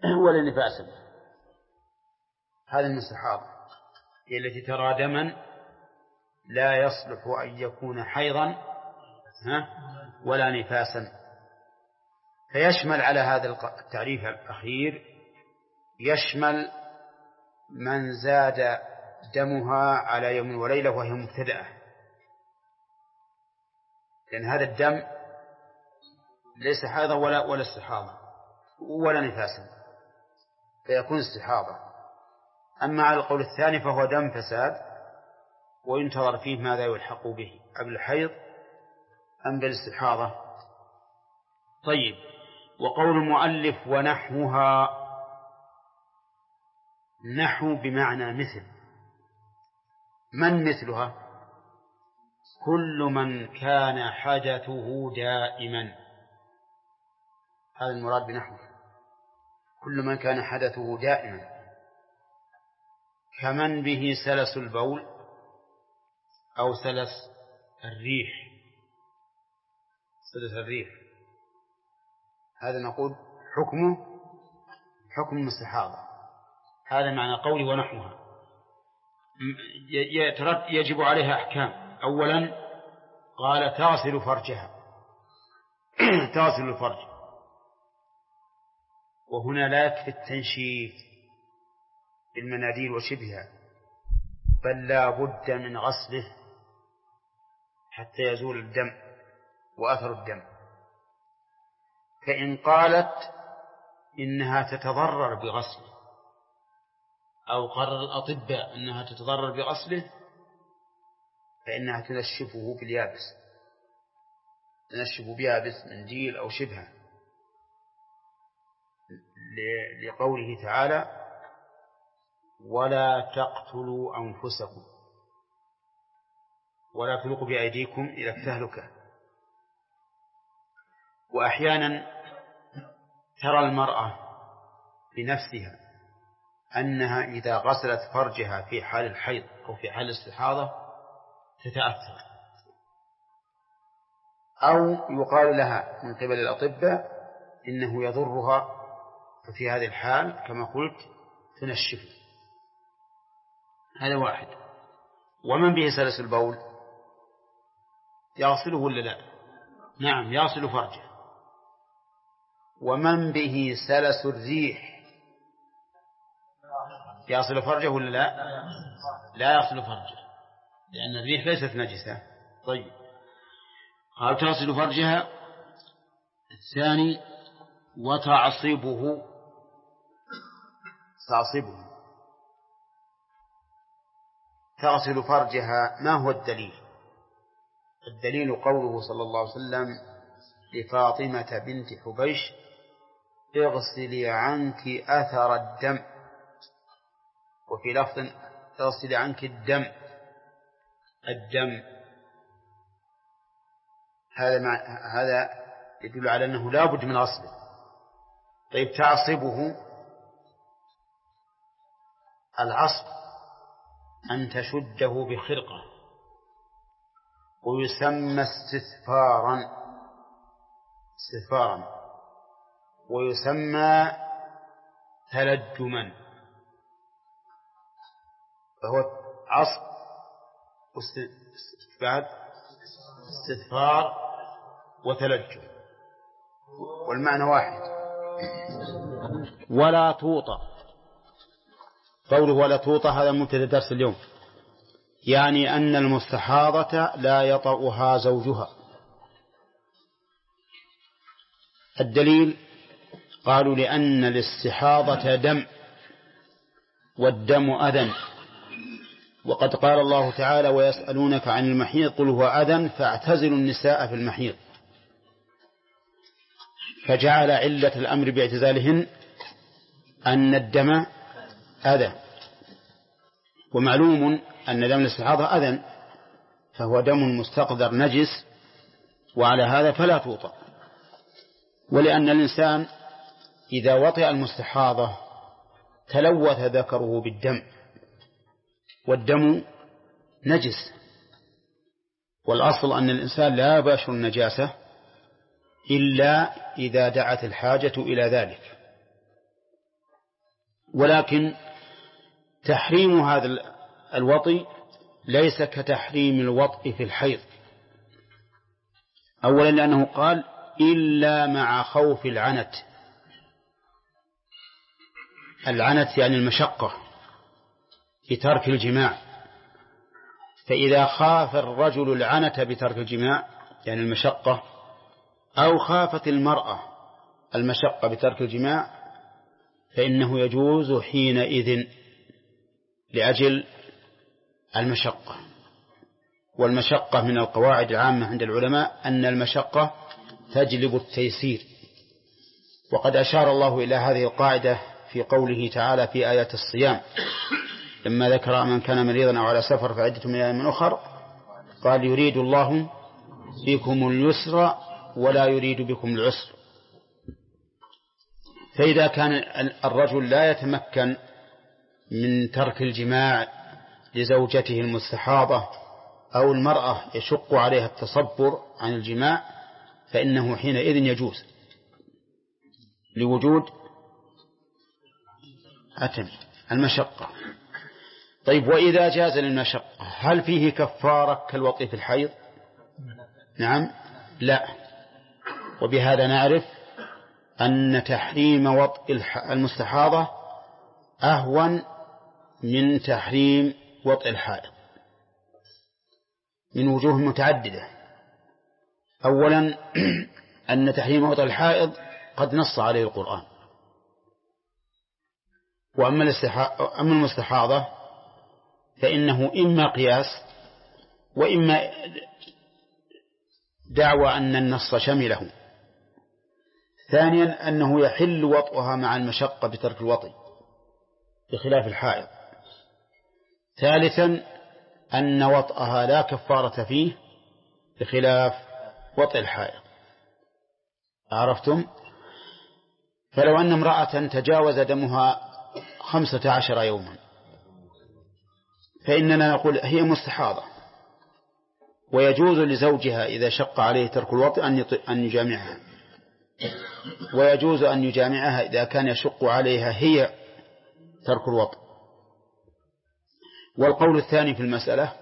ولا نفاسا. هذا المستحاضة هي التي ترى دما لا يصلح أن يكون حيضا ولا نفاسا. فيشمل على هذا التعريف الأخير يشمل من زاد دمها على يوم وليلة وهي مبتدأة، لأن هذا الدم ليس حيضا ولا استحاضة ولا نفاسا، فيكون استحاضة. أما على القول الثاني فهو دم فساد، وينتظر فيه ماذا يلحق به قبل الحيض أم بالاستحاضة. طيب، وقول المؤلف ونحوها، نحو بمعنى مثل. من مثلها؟ كل من كان حدثه دائما، هذا المراد بنحوه، كل من كان حدثه دائما، كمن به سلس البول أو سلس الريح. سلس الريح هذا نقول حكم الاستحاضة. هذا معنى قولي ونحوها. يجب عليها أحكام. أولا قال تغسل فرجها تغسل الفرج، وهنا لا يكفي التنشيف بالمناديل وشبهها، بل لا بد من غسله حتى يزول الدم وأثر الدم. فإن قالت إنها تتضرر بغسله، أو قرر الأطباء أنها تتضرر بغسله، فإنها تنشفه باليابس، تنشف بيابس منديل أو شبهه، لقوله تعالى ولا تقتلوا أنفسكم ولا تلقوا بأيديكم إلى التهلكة. وأحيانا ترى المرأة بنفسها أنها إذا غسلت فرجها في حال الحيض أو في حال الاستحاضة تتأثر، أو يقال لها من قبل الأطباء إنه يضرها، ففي هذه الحال كما قلت تنشف. هذا واحد. ومن به سلس البول يغسله ولا لا؟ نعم، يغسل فرجه. ومن به سلس الريح يغسل فرجه ولا لا؟ لا يغسل فرجه، لأن الريح ليست نجسة. طيب، قال تغسل فرجها. الثاني وتعصبه، تغسل فرجها. ما هو الدليل؟ الدليل قوله صلى الله عليه وسلم لفاطمة بنت حبيش اغسلي عنك أثر الدم، وفي لفظ اغسلي عنك الدم. هذا يدل على أنه لا بد من غسله. طيب، تعصبه، العصب أن تشده بخرقة، ويسمى استثفارا، ويسمى تلجما، فهو عصب استثفار وتلجم، والمعنى واحد. ولا توطى، قوله ولا توطى هذا مبتدأ درس اليوم، يعني أن المستحاضة لا يطأها زوجها. الدليل قالوا لأن الاستحاضة دم، والدم أذى، وقد قال الله تعالى ويسألونك عن المحيض قل هو أذى فاعتزلوا النساء في المحيض، فجعل علة الأمر باعتزالهن أن الدم أذى. ومعلوم أن دم الاستحاضة أذى، فهو دم مستقذر نجس، وعلى هذا فلا توطأ. ولأن الإنسان إذا وطئ المستحاضة تلوث ذكره بالدم، والدم نجس، والأصل أن الإنسان لا يباشر النجاسة إلا إذا دعت الحاجة إلى ذلك. ولكن تحريم هذا الوطي ليس كتحريم الوطء في الحيض. أولا لأنه قال إلا مع خوف العنت. العنت يعني المشقة في ترك الجماع، فإذا خاف الرجل العنت بترك الجماع يعني المشقة، أو خافت المرأة المشقة بترك الجماع، فإنه يجوز حينئذ لأجل المشقة. والمشقة من القواعد العامة عند العلماء أن المشقة تجلب التيسير، وقد أشار الله إلى هذه القاعدة في قوله تعالى في آيات الصيام لما ذكر من كان مريضا أو على سفر فعدة من أيام أخر قال يريد الله بكم اليسر ولا يريد بكم العسر. فإذا كان الرجل لا يتمكن من ترك الجماع لزوجته المستحاضة أو المرأة يشق عليها التصبر عن الجماع، فإنه حينئذ يجوز لوجود المشقة. طيب، وإذا جاز للمشقة هل فيه كفارة كالوطء في الحيض؟ نعم، لا. وبهذا نعرف أن تحريم وطء المستحاضة أهون من تحريم وطء الحائض من وجوه متعددة. أولا أن تحريم وطء الحائض قد نص عليه القرآن، وأما المستحاضة فإنه إما قياس وإما دعوى أن النص شمله. ثانيا أنه يحل وطئها مع المشقة بترك الوطي بخلاف الحائض. ثالثا أن وطئها لا كفارة فيه بخلاف وطئ الحائض. عرفتم؟ فلو أن امرأة تجاوز دمها 15 يوما فإننا نقول هي مستحاضة، ويجوز لزوجها إذا شق عليه ترك الوطء أن يجامعها، ويجوز أن يجامعها إذا كان يشق عليها هي ترك الوطء. والقول الثاني في المسألة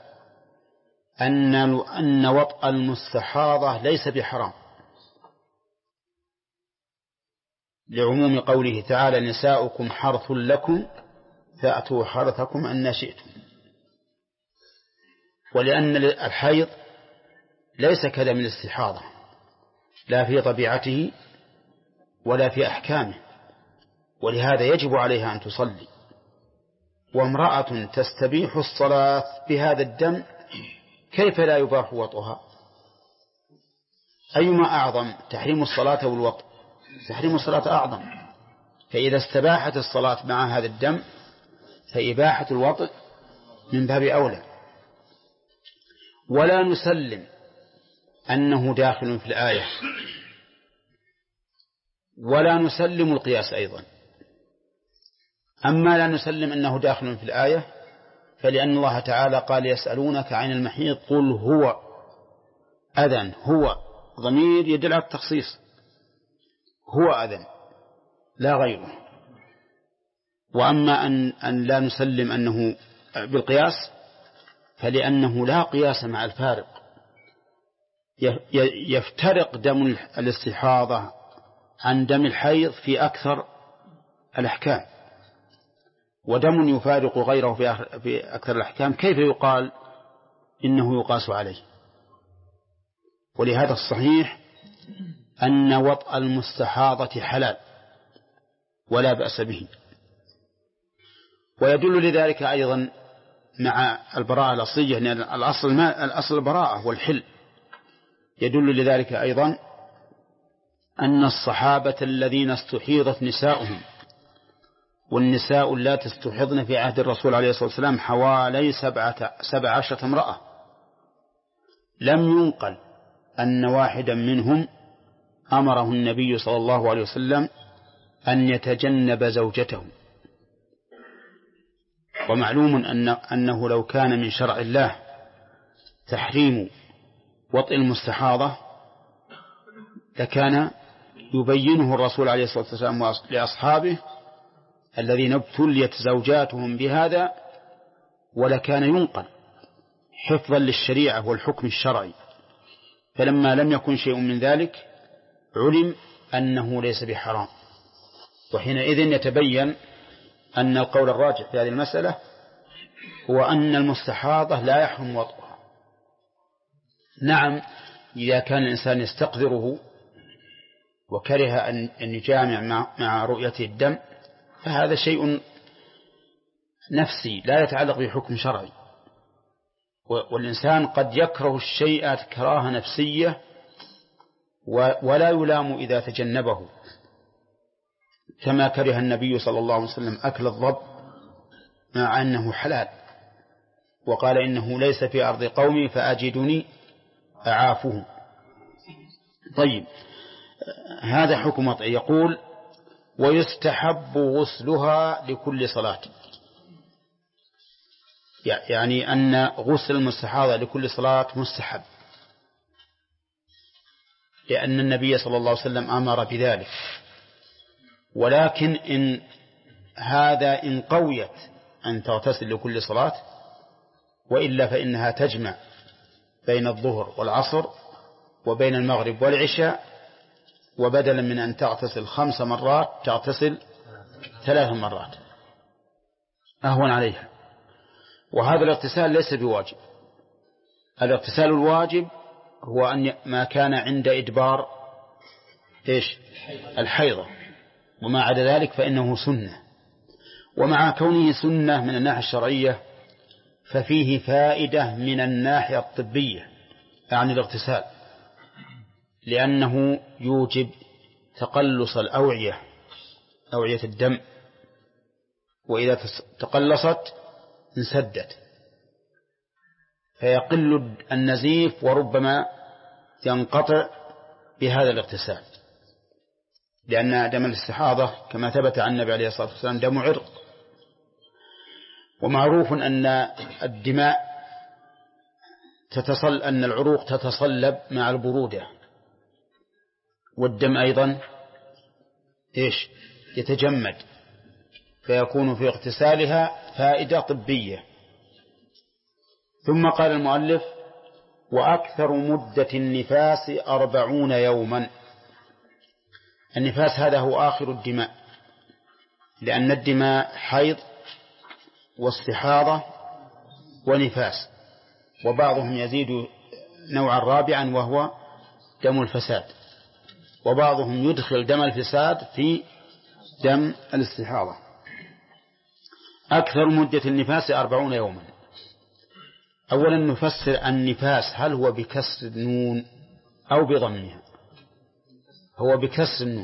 أن وطء المستحاضة ليس بحرام، لعموم قوله تعالى نساؤكم حرث لكم فأتوا حرثكم أن شئتم. ولأن الحيض ليس كدم الاستحاضة لا في طبيعته ولا في أحكامه، ولهذا يجب عليها أن تصلي. وامرأة تستبيح الصلاة بهذا الدم كيف لا يباح وطئها؟ أيما أعظم، تحريم الصلاة والوطء؟ تحريم الصلاة أعظم. فإذا استباحت الصلاة مع هذا الدم فإباحة الوطء من باب أولى. ولا نسلم أنه داخل في الآية، ولا نسلم القياس أيضا. أما لا نسلم أنه داخل في الآية فلأن الله تعالى قال يسألونك عن المحيض قل هو أذن. هو ضمير يدل على التخصيص، هو أذن لا غيره. وأما أن لا نسلم أنه بالقياس فلأنه لا قياس مع الفارق. يفترق دم الاستحاضة عن دم الحيض في أكثر الأحكام، ودم يفارق غيره في أكثر الأحكام كيف يقال إنه يقاس عليه؟ ولهذا الصحيح أن وطء المستحاضة حلال ولا بأس به. ويدل لذلك أيضا مع البراءة الأصلية، لأن الأصل البراءة والحل. يدل لذلك أيضا أن الصحابة الذين استحيضت نساؤهم، والنساء اللاتي استحضن في عهد الرسول عليه الصلاة والسلام حوالي 17 امرأة، لم ينقل أن واحدا منهم أمره النبي صلى الله عليه وسلم أن يتجنب زوجته. ومعلوم أنه لو كان من شرع الله تحريم وطئ المستحاضة لكان يبينه الرسول عليه الصلاة والسلام لأصحابه الذين ابتليت زوجاتهم بهذا ولكان ينقل حفظا للشريعة والحكم الشرعي، فلما لم يكن شيء من ذلك علم أنه ليس بحرام، وحينئذ يتبين أن القول الراجح في هذه المسألة هو أن المستحاضة لا يحرم وطئها. نعم، إذا كان الإنسان يستقذره وكره أن يجامع مع رؤية الدم فهذا شيء نفسي لا يتعلق بحكم شرعي، والإنسان قد يكره الشيء كراهة نفسية ولا يلام إذا تجنبه، كما كره النبي صلى الله عليه وسلم أكل الضب مع أنه حلال، وقال إنه ليس في أرض قومي فأجدني أعافه. طيب، هذا حكم وطئ. يقول ويستحب غسلها لكل صلاة، يعني أن غسل المستحاضة لكل صلاة مستحب، لأن النبي صلى الله عليه وسلم أمر بذلك. ولكن إن قويت أن تغتسل لكل صلاة، وإلا فإنها تجمع بين الظهر والعصر وبين المغرب والعشاء، وبدلا من أن تغتسل 5 مرات تغتسل 3 مرات أهون عليها. وهذا الاغتسال ليس بواجب. الاغتسال الواجب هو أن ما كان عند إدبار الحيضة، وما عدا ذلك فإنه سنة. ومع كونه سنة من الناحية الشرعية ففيه فائدة من الناحية الطبية يعني الاغتسال، لأنه يوجب تقلص الأوعية، أوعية الدم، وإذا تقلصت انسدت فيقل النزيف وربما ينقطع بهذا الاغتسال، لأن دم الاستحاضة كما ثبت عن النبي عليه الصلاة والسلام دم عرق. ومعروف أن الدماء أن العروق تتصلب مع البرودة، والدم أيضا يتجمد، فيكون في اغتسالها فائدة طبية. ثم قال المؤلف وأكثر مدة النفاس 40 يوما. النفاس هذا هو آخر الدماء، لأن الدماء حيض واستحاضة ونفاس، وبعضهم يزيد نوعا رابعا وهو دم الفساد، وبعضهم يدخل دم الفساد في دم الاستحاضة. أكثر مدة النفاس 40 يوما. أولا نفسر النفاس هل هو بكسر النون أو بضمها؟ هو بكسر النون،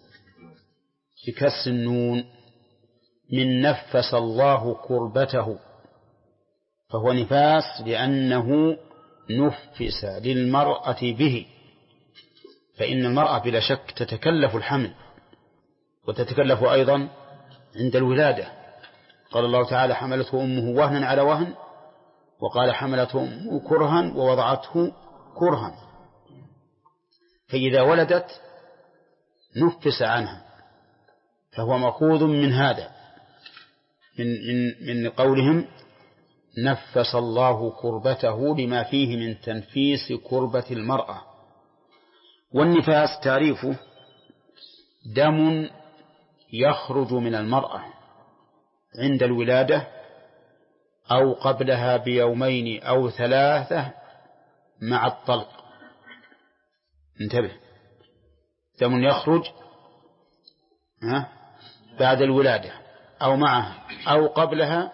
بكسر النون، من نفس الله كربته، فهو نفاس لأنه نفس للمرأة به، فإن المرأة بلا شك تتكلف الحمل وتتكلف أيضا عند الولادة. قال الله تعالى حملته أمه وهنا على وهن، وقال حملته أمه كرها ووضعته كرها، فإذا ولدت نفس عنها، فهو مأخوذ من هذا من قولهم نفس الله كربته لما فيه من تنفيس كربة المرأة. والنفاس تعريفه دم يخرج من المرأة عند الولادة أو قبلها ب2 أو 3 مع الطلق. انتبه، دم يخرج بعد الولادة أو معها أو قبلها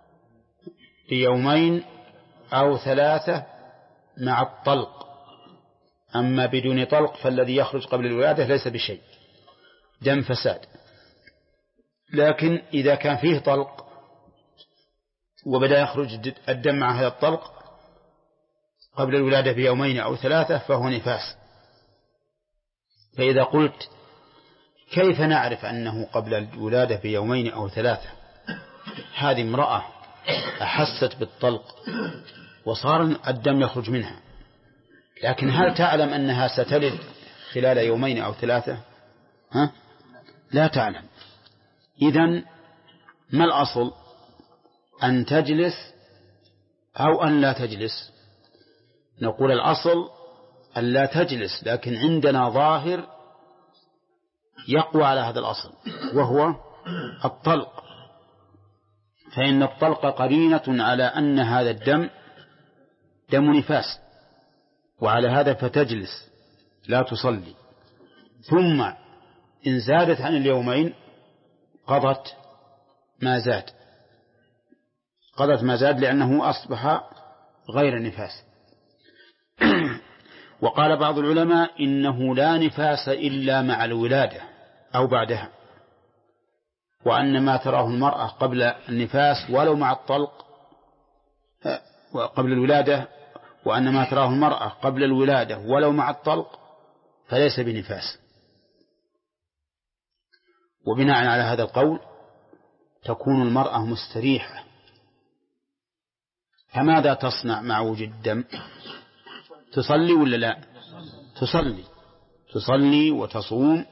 ب2 أو 3 مع الطلق. أما بدون طلق فالذي يخرج قبل الولادة ليس بشيء، دم فساد. لكن إذا كان فيه طلق وبدأ يخرج الدم مع هذا الطلق قبل الولادة ب2 أو 3 فهو نفاس. فإذا قلت كيف نعرف أنه قبل الولادة ب2 أو 3؟ هذه امرأة أحست بالطلق وصار الدم يخرج منها، لكن هل تعلم أنها ستلد خلال 2 أو 3؟ لا تعلم. إذن ما الأصل؟ أن تجلس أو أن لا تجلس؟ نقول الأصل أن لا تجلس، لكن عندنا ظاهر يقوى على هذا الأصل وهو الطلق، فإن الطلق قرينة على أن هذا الدم دم نفاس، وعلى هذا فتجلس لا تصلي، ثم إن زادت عن اليومين قضت ما زاد لأنه أصبح غير نفاس. وقال بعض العلماء إنه لا نفاس إلا مع الولادة أو بعدها، وأن ما تراه المرأة قبل النفاس ولو مع الطلق قبل الولادة، وأن ما تراه المرأة قبل الولادة ولو مع الطلق فليس بنفاس. وبناء على هذا القول تكون المرأة مستريحة. فماذا تصنع مع وجود الدم؟ تصلي ولا لا؟ تصلي وتصوم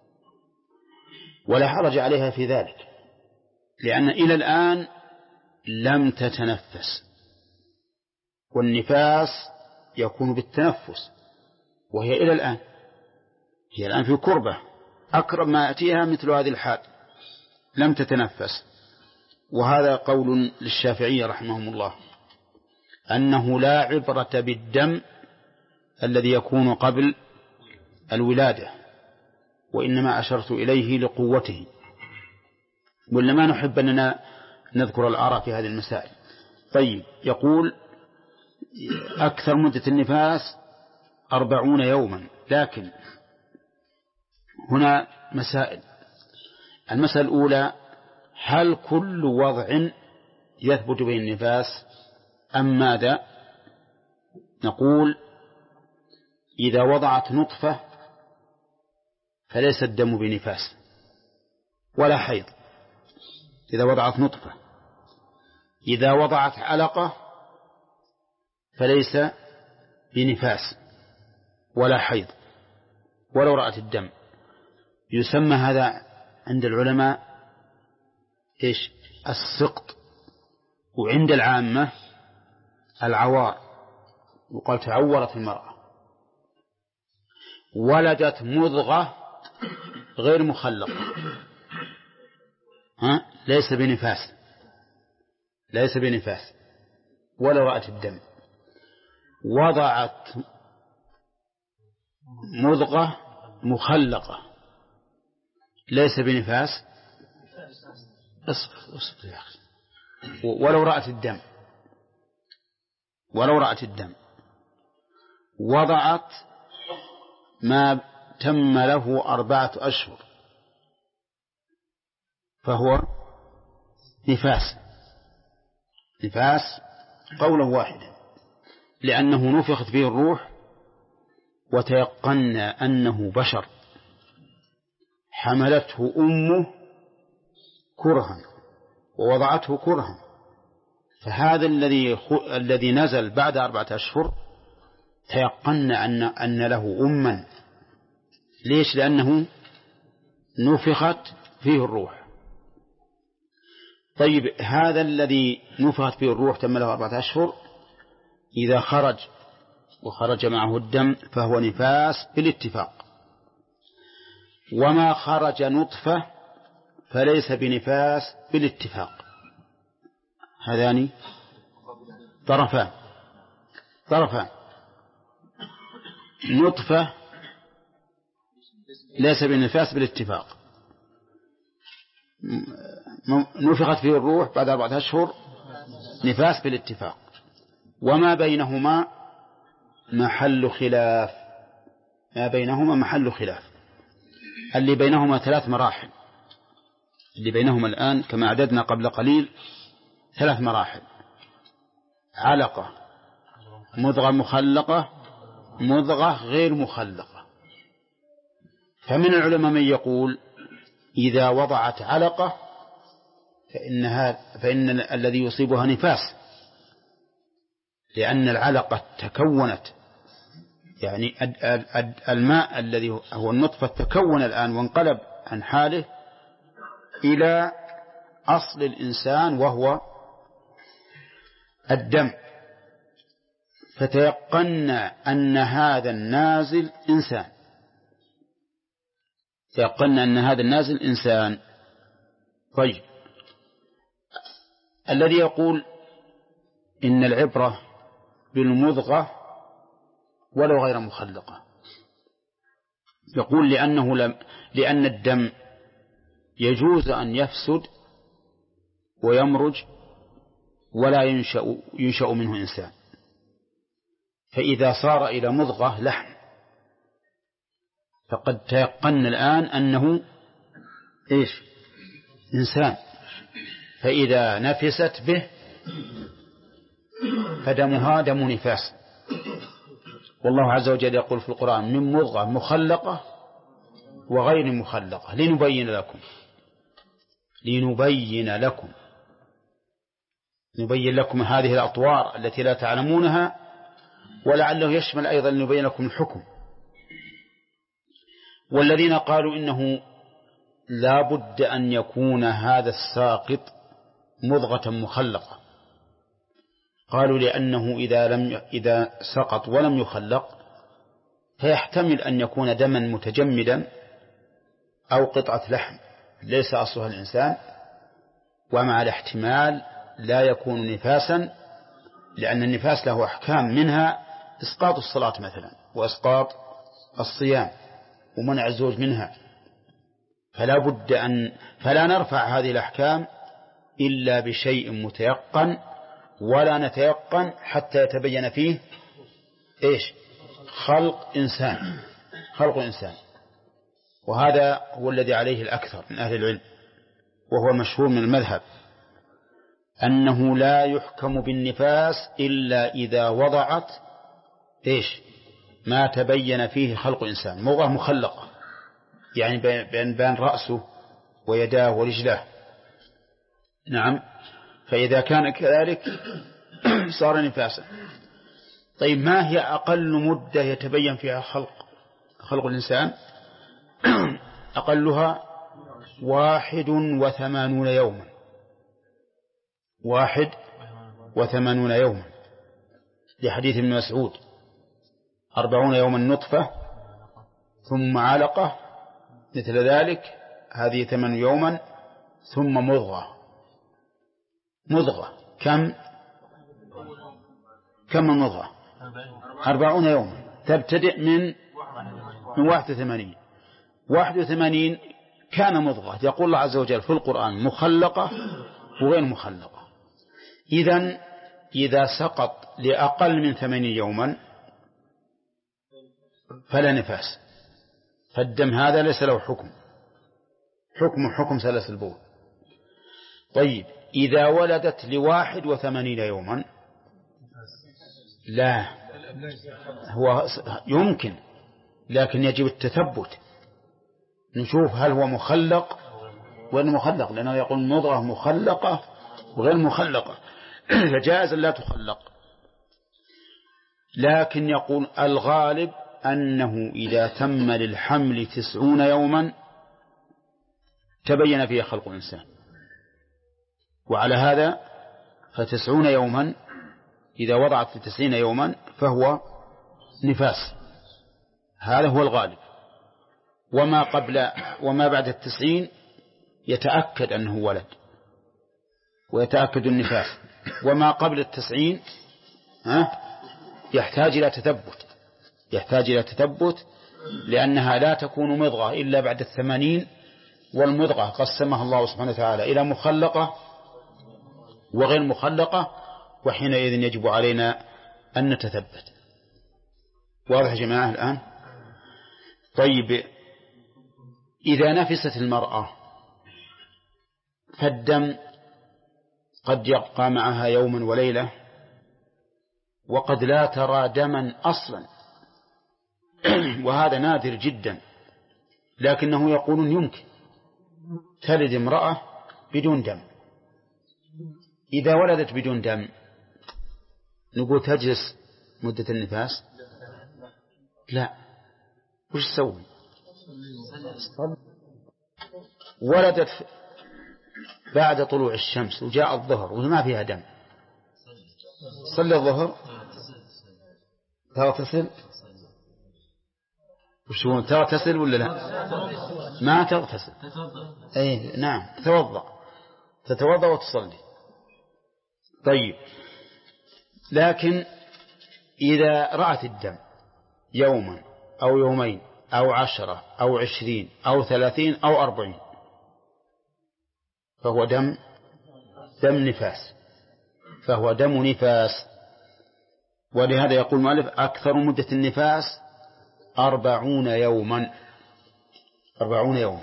ولا حرج عليها في ذلك، لأن إلى الآن لم تتنفس، والنفاس يكون بالتنفس، وهي إلى الآن في كربة، أقرب ما يأتيها مثل هذه الحال، لم تتنفس. وهذا قول للشافعية رحمهم الله، أنه لا عبرة بالدم الذي يكون قبل الولادة، وإنما أشرت إليه لقوته، ولا ما نحب أننا نذكر الآراء في هذه المسائل. طيب، يقول أكثر مدة النفاس 40 يوما، لكن هنا مسائل. المسألة الأولى: هل كل وضع يثبت به النفاس أم ماذا؟ نقول إذا وضعت نطفة فليس الدم بنفاس ولا حيض، إذا وضعت نطفة. إذا وضعت علقة فليس بنفاس ولا حيض ولو رأت الدم. يسمى هذا عند العلماء إيش؟ السقط، وعند العامة العوار، وقال تعورت المرأة. ولدت مضغة غير مخلقة ليس بنفاس ولا رأت الدم. وضعت مضغة مخلقة ليس بنفاس، اصبر يا أخي، ولو رأت الدم. وضعت ما تم له 4 أشهر فهو نفاس قولا واحدا، لأنه نفخت فيه الروح وتيقنا أنه بشر، حملته أمه كرها ووضعته كرها. فهذا الذي نزل بعد 4 أشهر تيقنا أن له أما. ليش؟ لأنه نفخت فيه الروح. طيب، هذا الذي نفخت فيه الروح تم له 4 أشهر، إذا وخرج معه الدم فهو نفاس بالاتفاق. وما خرج نطفة فليس بنفاس بالاتفاق. هذان طرفان. نطفة ليس بنفاس بالاتفاق، نفخت فيه الروح بعد 4 أشهر نفاس بالاتفاق. وما بينهما محل خلاف. اللي بينهما 3 مراحل. اللي بينهما الآن كما عددنا قبل قليل 3 مراحل: علقة، مضغة مخلقة، مضغة غير مخلقة. فمن العلماء من يقول إذا وضعت علقة فإن الذي يصيبها نفاس، لأن العلقة تكونت، يعني الماء الذي هو النطفة تكون الآن وانقلب عن حاله إلى أصل الإنسان وهو الدم، فتيقنا أن هذا النازل إنسان، تيقنا أن هذا النازل إنسان. طيب، الذي يقول إن العبرة بالمضغة ولو غير مخلقة، يقول لأن الدم يجوز أن يفسد ويمرج ولا ينشأ منه إنسان، فإذا صار إلى مضغة لحم فقد تيقن الآن أنه إنسان، فإذا نفست به فدمها دم نفاس. والله عز وجل يقول في القرآن من مضغة مخلقة وغير مخلقة لنبين لكم هذه الأطوار التي لا تعلمونها، ولعله يشمل أيضا لنبين لكم الحكم. والذين قالوا إنه لا بد أن يكون هذا الساقط مضغة مخلقة، قالوا لأنه إذا سقط ولم يخلق فيحتمل أن يكون دما متجمدا أو قطعة لحم ليس أصلها الإنسان، ومع الاحتمال لا يكون نفاسا، لأن النفاس له أحكام، منها إسقاط الصلاة مثلا وإسقاط الصيام ومنع الزوج منها، فلا نرفع هذه الأحكام إلا بشيء متيقن، ولا نتيقن حتى يتبين فيه خلق إنسان. وهذا هو الذي عليه الأكثر من أهل العلم، وهو مشهور من المذهب، أنه لا يحكم بالنفاس إلا إذا وضعت ما تبين فيه خلق إنسان، مضغة مخلقة، يعني بين رأسه ويداه ورجلاه. نعم، فإذا كان كذلك صار نفاسا. طيب، ما هي أقل مدة يتبين فيها خلق الإنسان؟ أقلها 81 يوما، 81 يوما، لحديث ابن مسعود 40 يوما نطفة ثم علقة مثل ذلك، هذه 8 يوما، ثم مضغة كم المضغة 40 يوما، تبتدئ من 81 كان مضغة. يقول الله عز وجل في القرآن مخلقة وغير مخلقة. إذا سقط لأقل من 80 يوما فلا نفاس، فالدم هذا ليس له حكم سلس البول. طيب، إذا ولدت ل81 يوما لا، هو يمكن، لكن يجب التثبت، نشوف هل هو مخلق وغير مخلق، لأنه يقول مضغة مخلقة وغير مخلقة، فجائز لا تخلق. لكن يقول الغالب أنه إذا تم للحمل 90 يوما تبين فيه خلق الإنسان، وعلى هذا ف90 يوما إذا وضعت في 90 يوما فهو نفاس، هذا هو الغالب. وما بعد 90 يتأكد أنه ولد ويتأكد النفاس، وما قبل 90 يحتاج إلى تثبت، لأنها لا تكون مضغة إلا بعد 80، والمضغة قسمها الله سبحانه وتعالى إلى مخلقة وغير مخلقة، وحينئذ يجب علينا أن نتثبت. واضح يا جماعة الآن؟ طيب، إذا نفست المرأة فالدم قد يبقى معها يوما وليلة، وقد لا ترى دما أصلا، وهذا نادر جدا، لكنه يقولون يمكن تلد امرأة بدون دم. إذا ولدت بدون دم نقول تجلس مدة النفاس؟ لا، وش تسوي؟ ولدت بعد طلوع الشمس وجاء الظهر وما فيها دم، صلي الظهر تغتسل؟ وشو تغتسل ولا لا؟ ما تغتسل. أي نعم، تتوضأ وتصلي. طيب، لكن إذا رأت الدم يوما أو يومين أو 10 أو 20 أو 30 أو 40 فهو دم نفاس، فهو دم نفاس. ولهذا يقول المؤلف أكثر مدة النفاس 40 يوما. 40 يوما.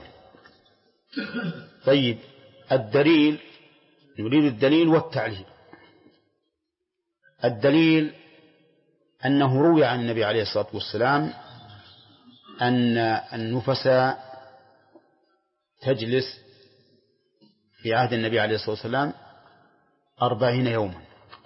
طيب، الدليل، نريد الدليل والتعليل. الدليل أنه روي عن النبي عليه الصلاة والسلام أن النفس تجلس في عهد النبي عليه الصلاة والسلام 40 يوما.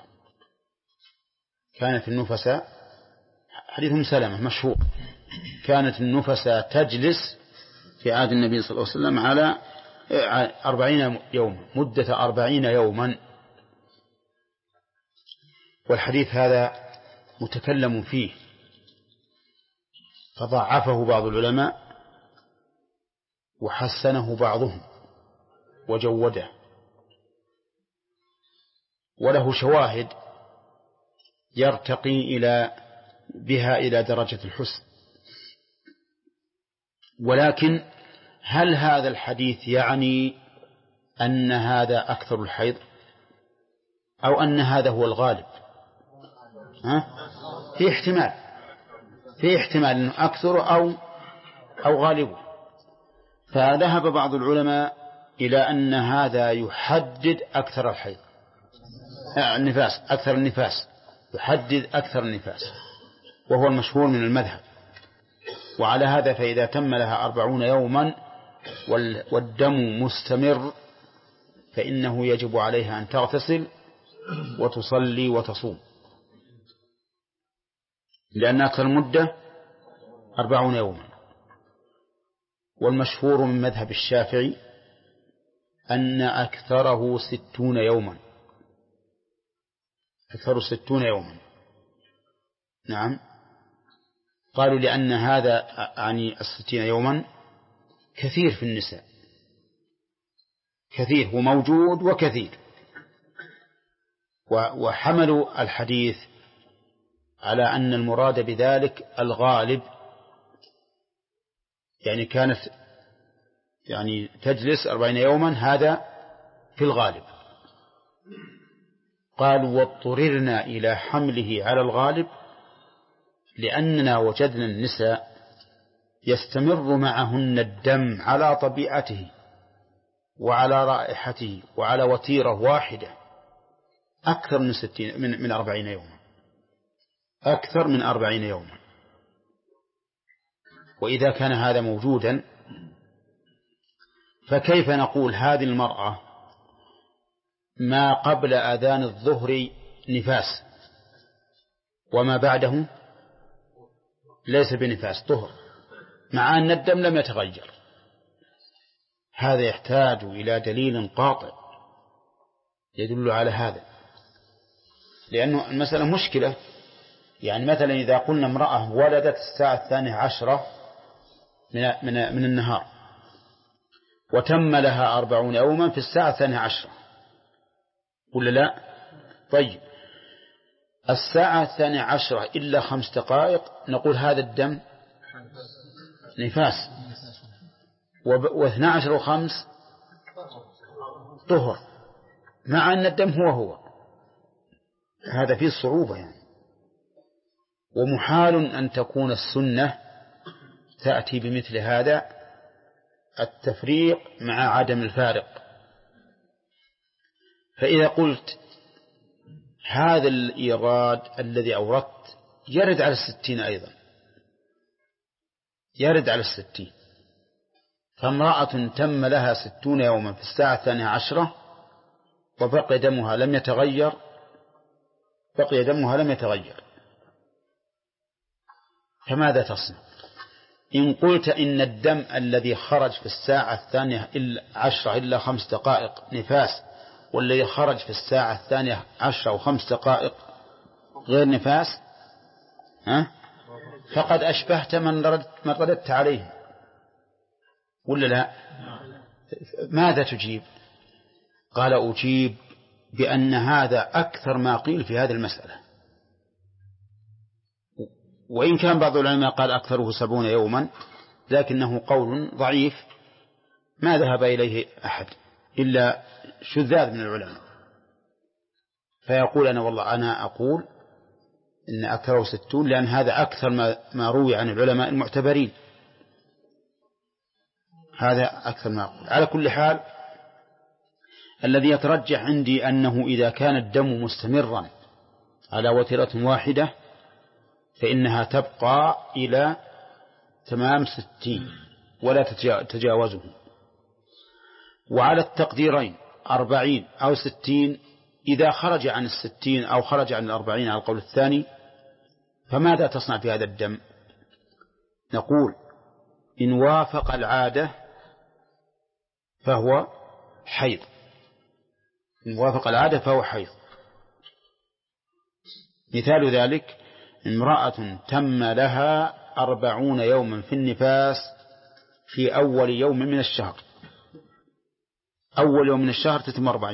كانت النفس، حديث سلمة مشهور، كانت النفس تجلس في عهد النبي صلى الله عليه وسلم على 40 يوما، مدة 40 يوما. والحديث هذا متكلم فيه، فضعفه بعض العلماء وحسنه بعضهم وجوده، وله شواهد يرتقي بها إلى درجة الحسن. ولكن هل هذا الحديث يعني أن هذا أكثر الحيض أو أن هذا هو الغالب؟ في احتمال أنه أكثر أو غالبه. فذهب بعض العلماء إلى أن هذا يحدد أكثر الحيض، النفاس، أكثر النفاس، يحدد أكثر النفاس، وهو المشهور من المذهب. وعلى هذا فإذا تم لها 40 يوما والدم مستمر فإنه يجب عليها أن تغتسل وتصلي وتصوم، لأن أكثر المدة 40 يوما. والمشهور من مذهب الشافعي أن أكثره 60 يوما، أكثر 60 يوما. نعم، قالوا لأن هذا يعني 60 يوما كثير في النساء، كثير وموجود وكثير. وحملوا الحديث على أن المراد بذلك الغالب، يعني كانت يعني تجلس 40 يوما، هذا في الغالب. قالوا واضطررنا إلى حمله على الغالب لأننا وجدنا النساء يستمر معهن الدم على طبيعته وعلى رائحته وعلى وتيرة واحدة أكثر من 40 يوما، أكثر من 40 يوما. وإذا كان هذا موجودا فكيف نقول هذه المرأة ما قبل أذان الظهر نفاس وما بعده ليس بنفاس، طهر، مع أن الدم لم يتغير؟ هذا يحتاج إلى دليل قاطع يدل على هذا، لأنه المسألة مشكلة. يعني مثلا إذا قلنا امرأة ولدت الساعة 12 من النهار وتم لها 40 يوما في الساعة 12 ولا لا؟ طيب، الساعة 12 إلا 5 دقائق نقول هذا الدم نفاس، و12 و5 طهر، مع أن الدم هو هذا فيه صعوبة يعني. ومحال أن تكون السنة تأتي بمثل هذا التفريق مع عدم الفارق. فإذا قلت هذا الإيراد الذي أوردت يرد على 60 أيضا، يرد على 60. فامرأة تم لها 60 يوما في الساعة 12 وبقي دمها لم يتغير، فماذا تصنع؟ إن قلت إن الدم الذي خرج في الساعة 12 إلا 5 دقائق نفاس، والذي خرج في الساعة 12 أو 5 دقائق غير نفاس، فقد أشبهت من رددت عليه، ولا لا؟ ماذا تجيب؟ قال أجيب بأن هذا أكثر ما قيل في هذه المسألة، وإن كان بعض العلماء قال أكثره 70 يوما، لكنه قول ضعيف ما ذهب إليه أحد إلا شذاذ من العلماء. فيقول أنا أقول إن أكثره 60، لأن هذا أكثر ما روي عن العلماء المعتبرين، هذا أكثر ما أقول. على كل حال الذي يترجح عندي أنه إذا كان الدم مستمرا على وتيرة واحدة فإنها تبقى إلى تمام 60 ولا تتجاوزه. وعلى التقديرين 40 أو 60، إذا خرج عن 60 أو خرج عن 40 على القول الثاني، فماذا تصنع في هذا الدم؟ نقول إن وافق العادة فهو حيض، إن وافق العادة فهو حيض. مثال ذلك امرأة تم لها 40 يوما في النفاس في أول يوم من الشهر، أول يوم من الشهر تتم 40،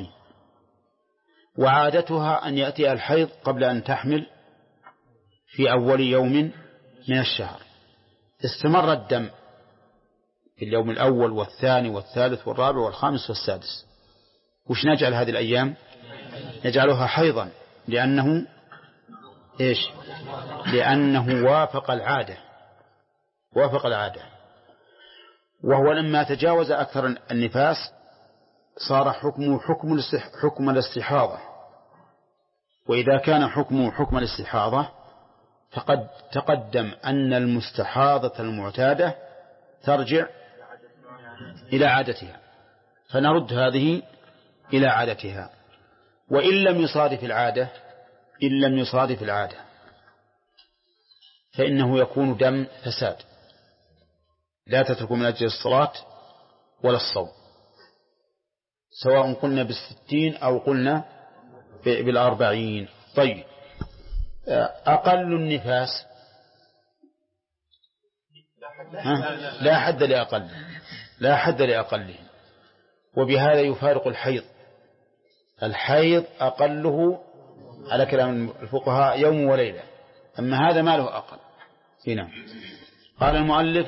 وعادتها أن يأتي الحيض قبل أن تحمل في أول يوم من الشهر. استمر الدم في اليوم الأول والثاني والثالث والرابع والخامس والسادس. وش نجعل هذه الأيام؟ نجعلها حيضا، لأنه إيش؟ لأنه وافق العادة، وافق العادة. وهو لما تجاوز أكثر النفاس صار حكمه حكم الاستحاضة، وإذا كان حكمه حكم الاستحاضة فقد تقدم أن المستحاضة المعتادة ترجع إلى عادتها، فنرد هذه إلى عادتها. وإن لم يصادف العادة، إن لم يصادف العادة فإنه يكون دم فساد، لا تترك من أجل الصلاة ولا الصوم، سواء قلنا 60 أو قلنا 40. طيب، أقل النفاس لا حد لأقل، لا حد لأقله، وبهذا يفارق الحيض. الحيض أقله على كلام الفقهاء يوم وليلة، أما هذا ما له أقل. هنا قال المؤلف: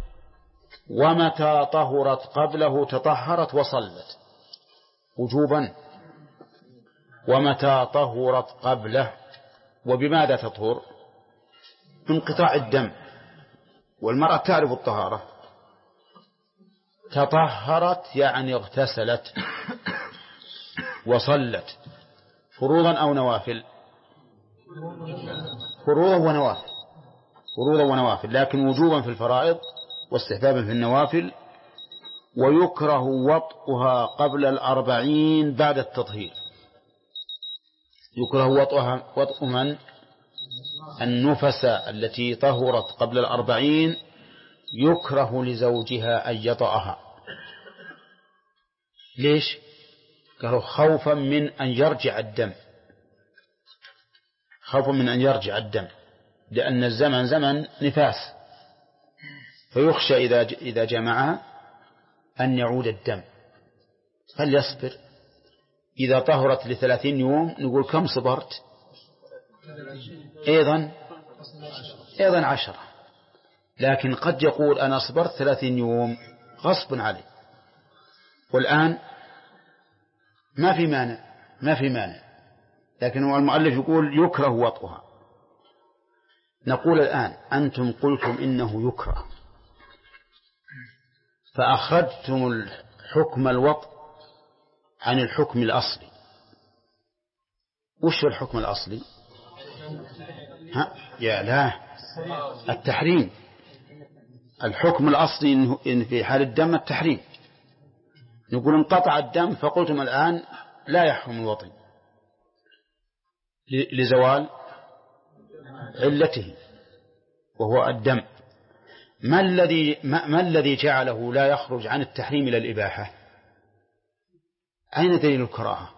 ومتى طهرت قبله تطهرت وصلت وجوبا. ومتى طهرت قبله، وبماذا تطهر؟ انقطاع الدم، والمرأة تعرف الطهارة. تطهرت يعني اغتسلت وصلت، فروضا أو نوافل؟ فروضا ونوافل، فروضا ونوافل، لكن وجوبا في الفرائض واستحبابا في النوافل. ويكره وطئها قبل 40 بعد التطهير. يكره وطئ من؟ النفس التي طهرت قبل 40 يكره لزوجها أن يطأها. ليش؟ قالوا خوفا من أن يرجع الدم، خوفا من أن يرجع الدم، لأن الزمن زمن نفاس، فيخشى إذا جمعها أن يعود الدم، فليصبر. إذا طهرت ل30 يوم نقول كم صبرت؟ أيضا 10. لكن قد يقول أنا صبرت 30 يوم غصب علي، والآن ما في مانع، لكن هو المؤلف يقول يكره وطئها. نقول الآن أنتم قلتم إنه يكره، فأخرجتم الحكم الوطء عن الحكم الأصلي. وش الحكم الأصلي؟ يا لا، التحريم. الحكم الأصلي إن في حال الدم التحريم. نقول انقطع الدم، فقلتم الآن لا يحرم الوطي لزوال علته وهو الدم. ما الذي جعله لا يخرج عن التحريم إلى الإباحة؟ أين دليل الكراهة؟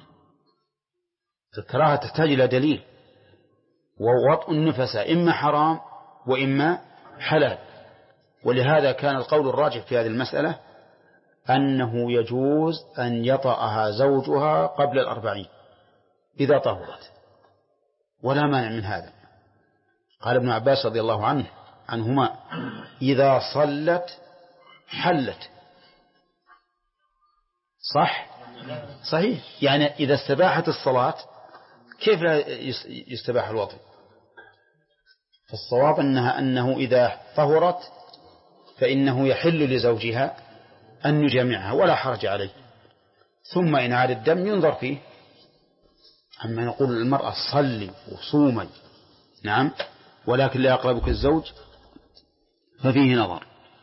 الكراهة تحتاج إلى دليل، ووطء النفس إما حرام وإما حلال. ولهذا كان القول الراجح في هذه المسألة أنه يجوز أن يطأها زوجها قبل 40 إذا طهرت، ولا مانع من هذا. قال ابن عباس رضي الله عنهما إذا صلت حلت. صحيح، يعني إذا استباحت الصلاة كيف لا يستباح الوطء؟ فالصواب أنه إذا طهرت فإنه يحل لزوجها أن يجامعها ولا حرج عليه، ثم إن عاد الدم ينظر فيه. أما نقول المرأة صلي وصومي نعم، ولكن لا يقربك الزوج ففيه نظر.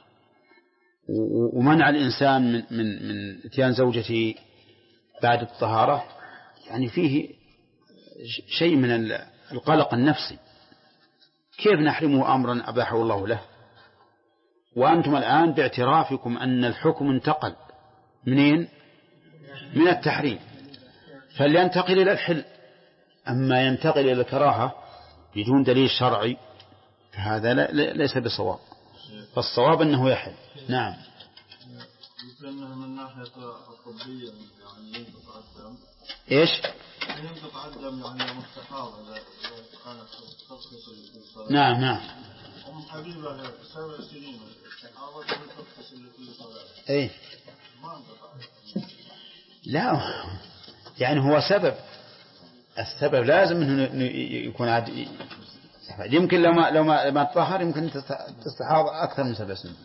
ومنع الإنسان من اتيان زوجته بعد الطهارة يعني فيه شيء من القلق النفسي. كيف نحرمه أمرا أباحه الله له؟ وأنتم الآن باعترافكم أن الحكم انتقل منين؟ من التحريم، فلينتقل إلى الحل. أما ينتقل إلى الكراهة بدون دليل شرعي فهذا ليس بصواب، فالصواب أنه يحل. نعم. لأنها من ناحية الطبية يعني ينقطع الدم. إيش؟ ينقطع الدم يعني مستحاضة إذا كانت تغتسل في الصلاة. نعم. أم حبيبة 7 سنين استحاضة تغتسل في الصلاة. إيه؟ ما انقطع. لا، يعني هو السبب لازم إنه يكون عادي. يمكن لو ما تطهر يمكن تستحاض أكثر من 7 سنين.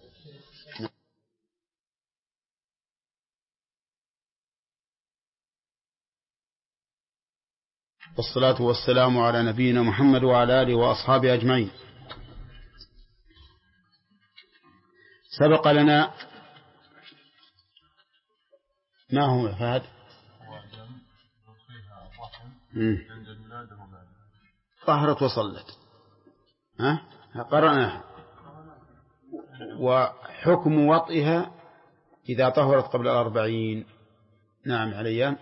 والصلاة والسلام على نبينا محمد وعلى آله وأصحابه أجمعين. سبق لنا ما هو فهد؟ طهرت وصلت، قرأناها. وحكم وطئها إذا طهرت قبل 40. نعم عليان.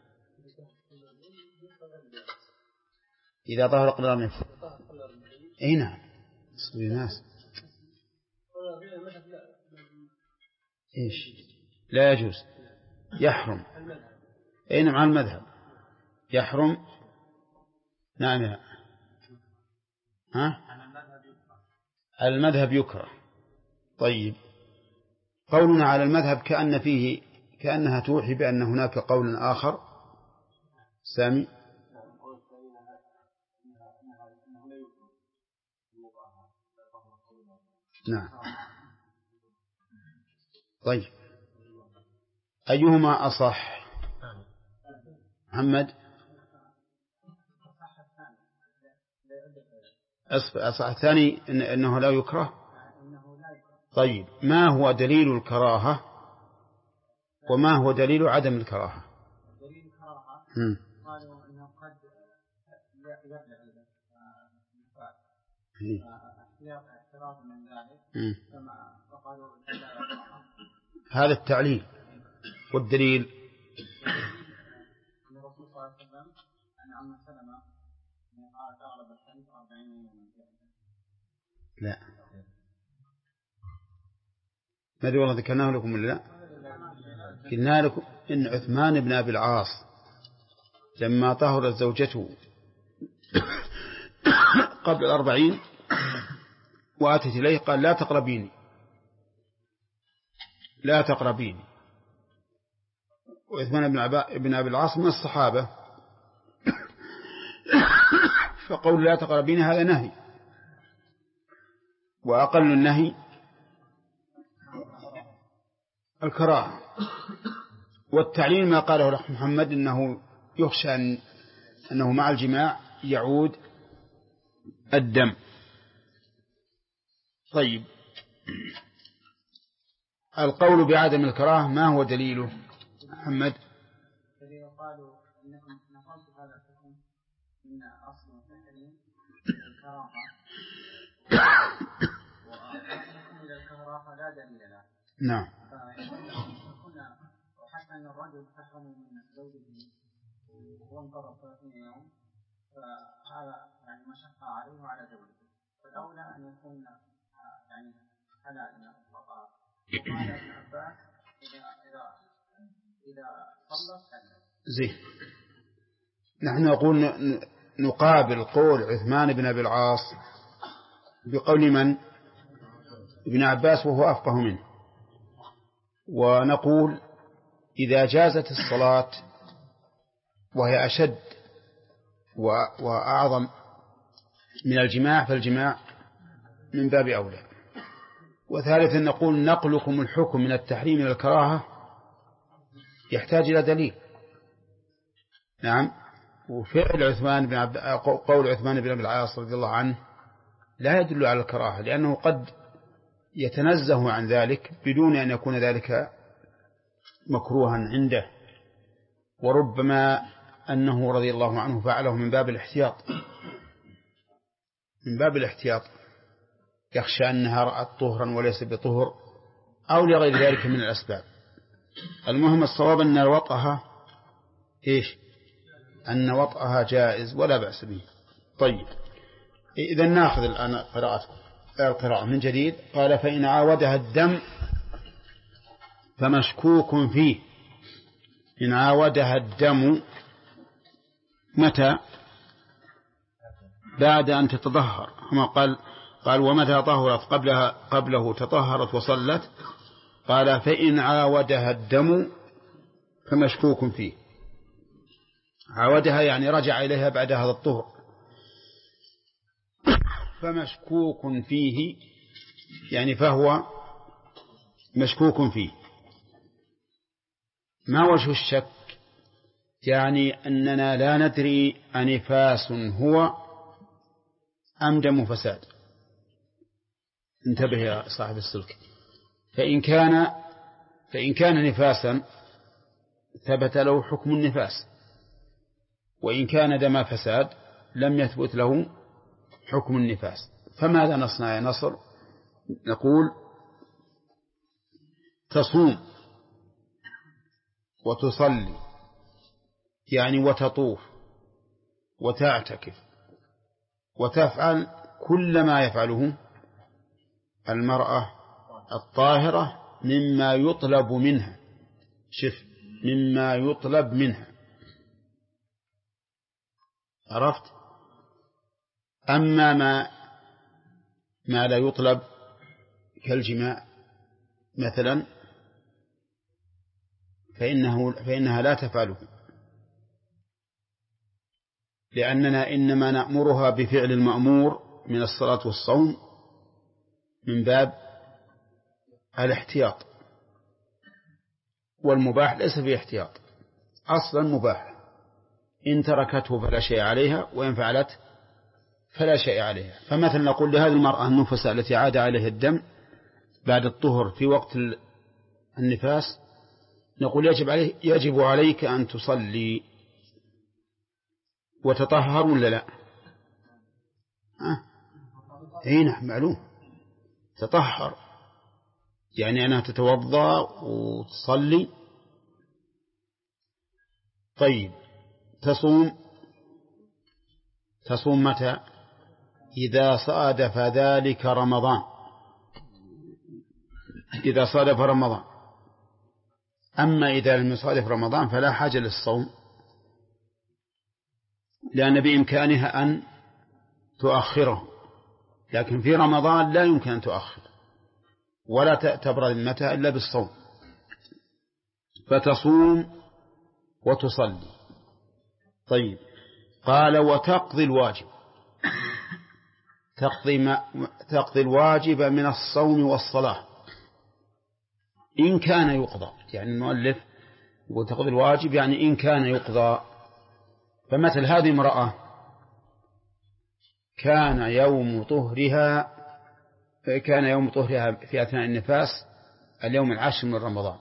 إذا طهر قبل 40. أي نعم. الناس إيش؟ لا يجوز، يحرم. أي نعم، على المذهب يحرم. نعم. المذهب يكره. طيب، قولنا على المذهب كأنها توحي بأن هناك قول آخر. سامي. نعم. طيب، أيهما أصح؟ محمد. أصح الثاني أنه لا يكره. طيب، ما هو دليل الكراهة وما هو دليل عدم الكراهة؟ دليل الكراهة قالوا أنه قد يرجع احتراز من ذلك كما وقالوا هذا التعليل. والدليل أن الرسول صلى الله عليه وسلم أن عم سلمة قال تغلب الحديث 40 يوما. لا، ماذا والله ذكرناه لكم ولا لا؟ قلنا لكم إن عثمان بن أبي العاص لما طهرت زوجته قبل 40 وأتت إليه قال لا تقربيني. وعثمان بن أبي العاص من الصحابة، فقول لا تقربيني هذا نهي، وأقل النهي الكراهة. والتعليل ما قاله الأخ محمد إنه يخشى أنه مع الجماع يعود الدم. طيب، القول بعدم الكراهة ما هو دليله محمد؟ الذين قالوا إنكم نقلت هذا الحكم من أصل التحريم الكراهة الكراهة لا دليل له. نعم. كنا وحتى أن الرجل تحرم من زوجه وانقضى 30 يوم، فهذا يعني مشقة عليه وعلى زوجه، فالأولى أن يكون يعني حلال فقط. وقال ابن عباس إذا صلت زين. نحن نقول نقابل قول عثمان بن أبي العاص بقول من؟ ابن عباس وهو أفقه منه، ونقول إذا جازت الصلاة وهي أشد وأعظم من الجماع فالجماع من باب أولى. وثالثا نقول نقلكم الحكم من التحريم إلى الكراهة يحتاج إلى دليل. نعم. وفعل قول عثمان بن أبي العاص رضي الله عنه لا يدل على الكراهة، لأنه قد يتنزه عن ذلك بدون أن يكون ذلك مكروها عنده، وربما أنه رضي الله عنه فعله من باب الاحتياط، يخشى أنها رأت طهرا وليس بطهر أو لغير ذلك من الأسباب. المهم الصواب أن وطأها جائز ولا بأس به. طيب، إذا نأخذ الآن القراءة من جديد. قال فإن عاودها الدم فمشكوك فيه. إن عاودها الدم متى؟ بعد أن تتطهر. كما قال ومتى طهرت قبله تطهرت وصلت. قال فإن عاودها الدم فمشكوك فيه. عاودها يعني رجع إليها بعد هذا الطهر. فمشكوك فيه يعني فهو مشكوك فيه. ما وجه الشك؟ يعني أننا لا ندري أنفاس هو أم دم فساد. انتبه يا صاحب السلك. فإن كان نفاسا ثبت له حكم النفاس، وإن كان دم فساد لم يثبت له حكم النفاس. فماذا نصنع يا نصر؟ نقول تصوم وتصلي يعني وتطوف وتعتكف وتفعل كل ما يفعله المرأة الطاهرة مما يطلب منها. مما يطلب منها، عرفت؟ أما ما لا يطلب كالجماع مثلا فإنها لا تفعله، لأننا إنما نأمرها بفعل المأمور من الصلاة والصوم من باب الاحتياط، والمباح ليس فيه احتياط، أصلا مباح. إن تركته فلا شيء عليها، وإن فعلت فلا شيء عليها. فمثلا نقول لهذه المرأة النفساء التي عاد عليها الدم بعد الطهر في وقت النفاس، نقول يجب عليك أن تصلي وتطهر ولا لا؟ نعم معلوم، تطهر يعني أنها تتوضأ وتصلي. طيب، تصوم متى؟ إذا صادف ذلك رمضان، إذا صادف رمضان. أما إذا لم يصادف رمضان فلا حاجة للصوم، لأن بإمكانها أن تؤخره، لكن في رمضان لا يمكن أن تؤخر ولا تبرد ذمتها إلا بالصوم. فتصوم وتصلي. طيب، قال وتقضي الواجب، تقضي الواجب من الصوم والصلاة إن كان يقضى. يعني المؤلف وتقضي الواجب يعني إن كان يقضى. فمثل هذه امرأة كان يوم طهرها في أثناء النفاس اليوم 10 من رمضان،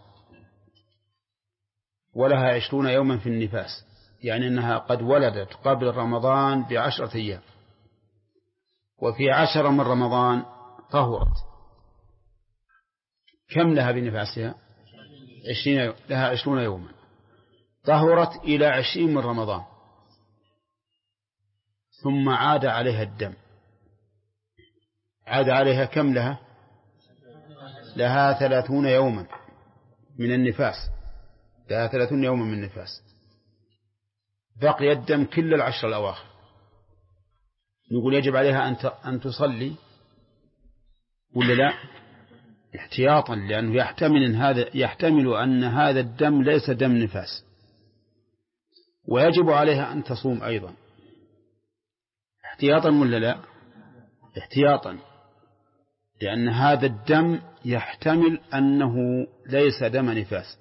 ولها 20 يوما في النفاس، يعني أنها قد ولدت قبل رمضان ب10 أيام، وفي 10 من رمضان طهرت، كم لها بنفاسها؟ 20 لها 20 يوما. طهرت إلى 20 من رمضان ثم عاد عليها الدم، عاد عليها كم لها؟ لها 30 يوما من النفاس، لها 30 يوما من النفاس، بقي الدم كل العشر الأواخر. نقول يجب عليها أن تصلي ولا لا؟ احتياطا، لأنه يحتمل أن هذا الدم ليس دم نفاس. ويجب عليها أن تصوم أيضا احتياطا ولا لا؟ احتياطا، لأن هذا الدم يحتمل أنه ليس دم نفاس،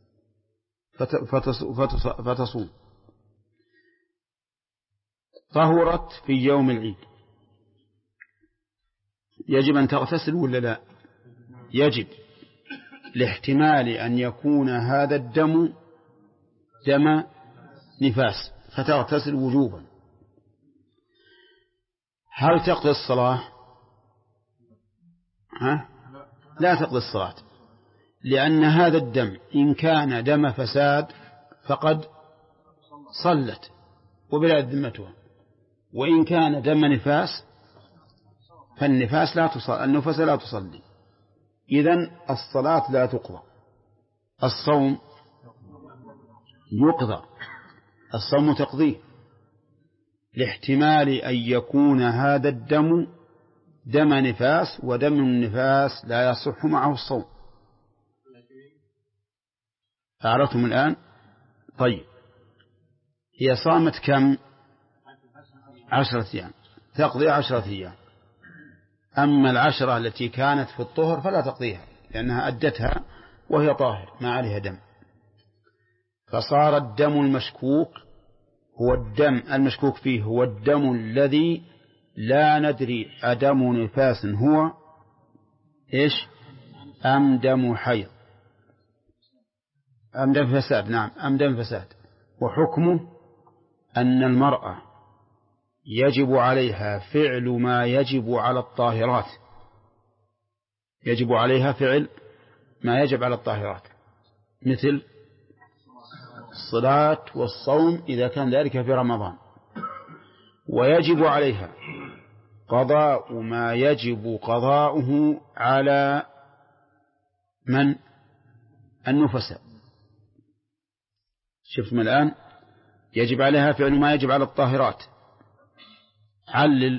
فتصوم. طهرت في يوم العيد، يجب أن تغتسل ولا لا؟ يجب، لاحتمال أن يكون هذا الدم دم نفاس، فتغتسل وجوبا. هل تقضي الصلاة؟ لا تقضي الصلاة، لأن هذا الدم إن كان دم فساد فقد صلت وبلا ذمتها، وإن كان دم نفاس فالنفاس لا تصلي، النفاس لا تصلي. إذن الصلاة لا تقضى. الصوم يقضى، الصوم تقضيه، لاحتمال أن يكون هذا الدم دم نفاس، ودم النفاس لا يصح معه الصوم. أعرفتم الآن؟ طيب، هي صامت كم؟ 10 أيام، تقضي 10 أيام. أما 10 التي كانت في الطهر فلا تقضيها، لأنها أدتها وهي طاهر ما عليها دم. فصار الدم المشكوك هو الدم المشكوك فيه، هو الدم الذي لا ندري أدم نفاس هو إيش أم دم حيض أم دم فساد. نعم، أم دم فساد. وحكمه أن المرأة يجب عليها فعل ما يجب على الطاهرات، يجب عليها فعل ما يجب على الطاهرات، مثل الصلاة والصوم إذا كان ذلك في رمضان. ويجب عليها قضاء ما يجب قضاؤه على من؟ النفساء. شفتم الآن؟ يجب عليها فعل ما يجب على الطاهرات. علل،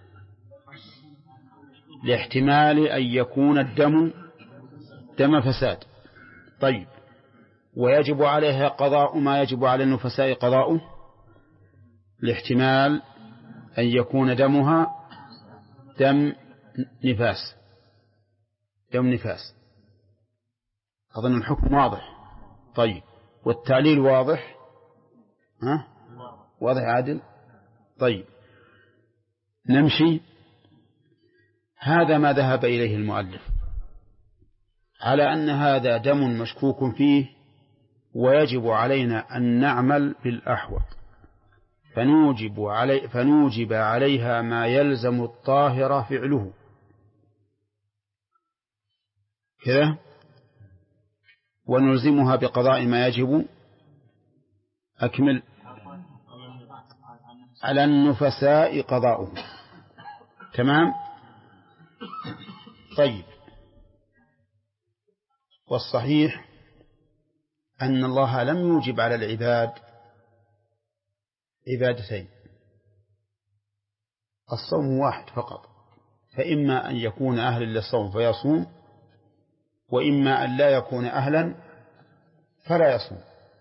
لاحتمال أن يكون الدم دم فساد. طيب، ويجب عليها قضاء ما يجب على النفساء قضاؤه، لاحتمال أن يكون دمها دم نفاس، دم نفاس. أظن الحكم واضح. طيب، والتعليل واضح؟ واضح عادل؟ طيب، نمشي. هذا ما ذهب إليه المؤلف، على أن هذا دم مشكوك فيه، ويجب علينا أن نعمل بالأحوط، فنوجب عليها ما يلزم الطاهر فعله كذا، ونلزمها بقضاء ما يجب أكمل على النفساء قضاؤه. تمام. طيب، والصحيح أن الله لم يوجب على العباد عبادتين، الصوم واحد فقط، فإما أن يكون أهلا للصوم فيصوم، وإما أن لا يكون أهلا فلا يصوم.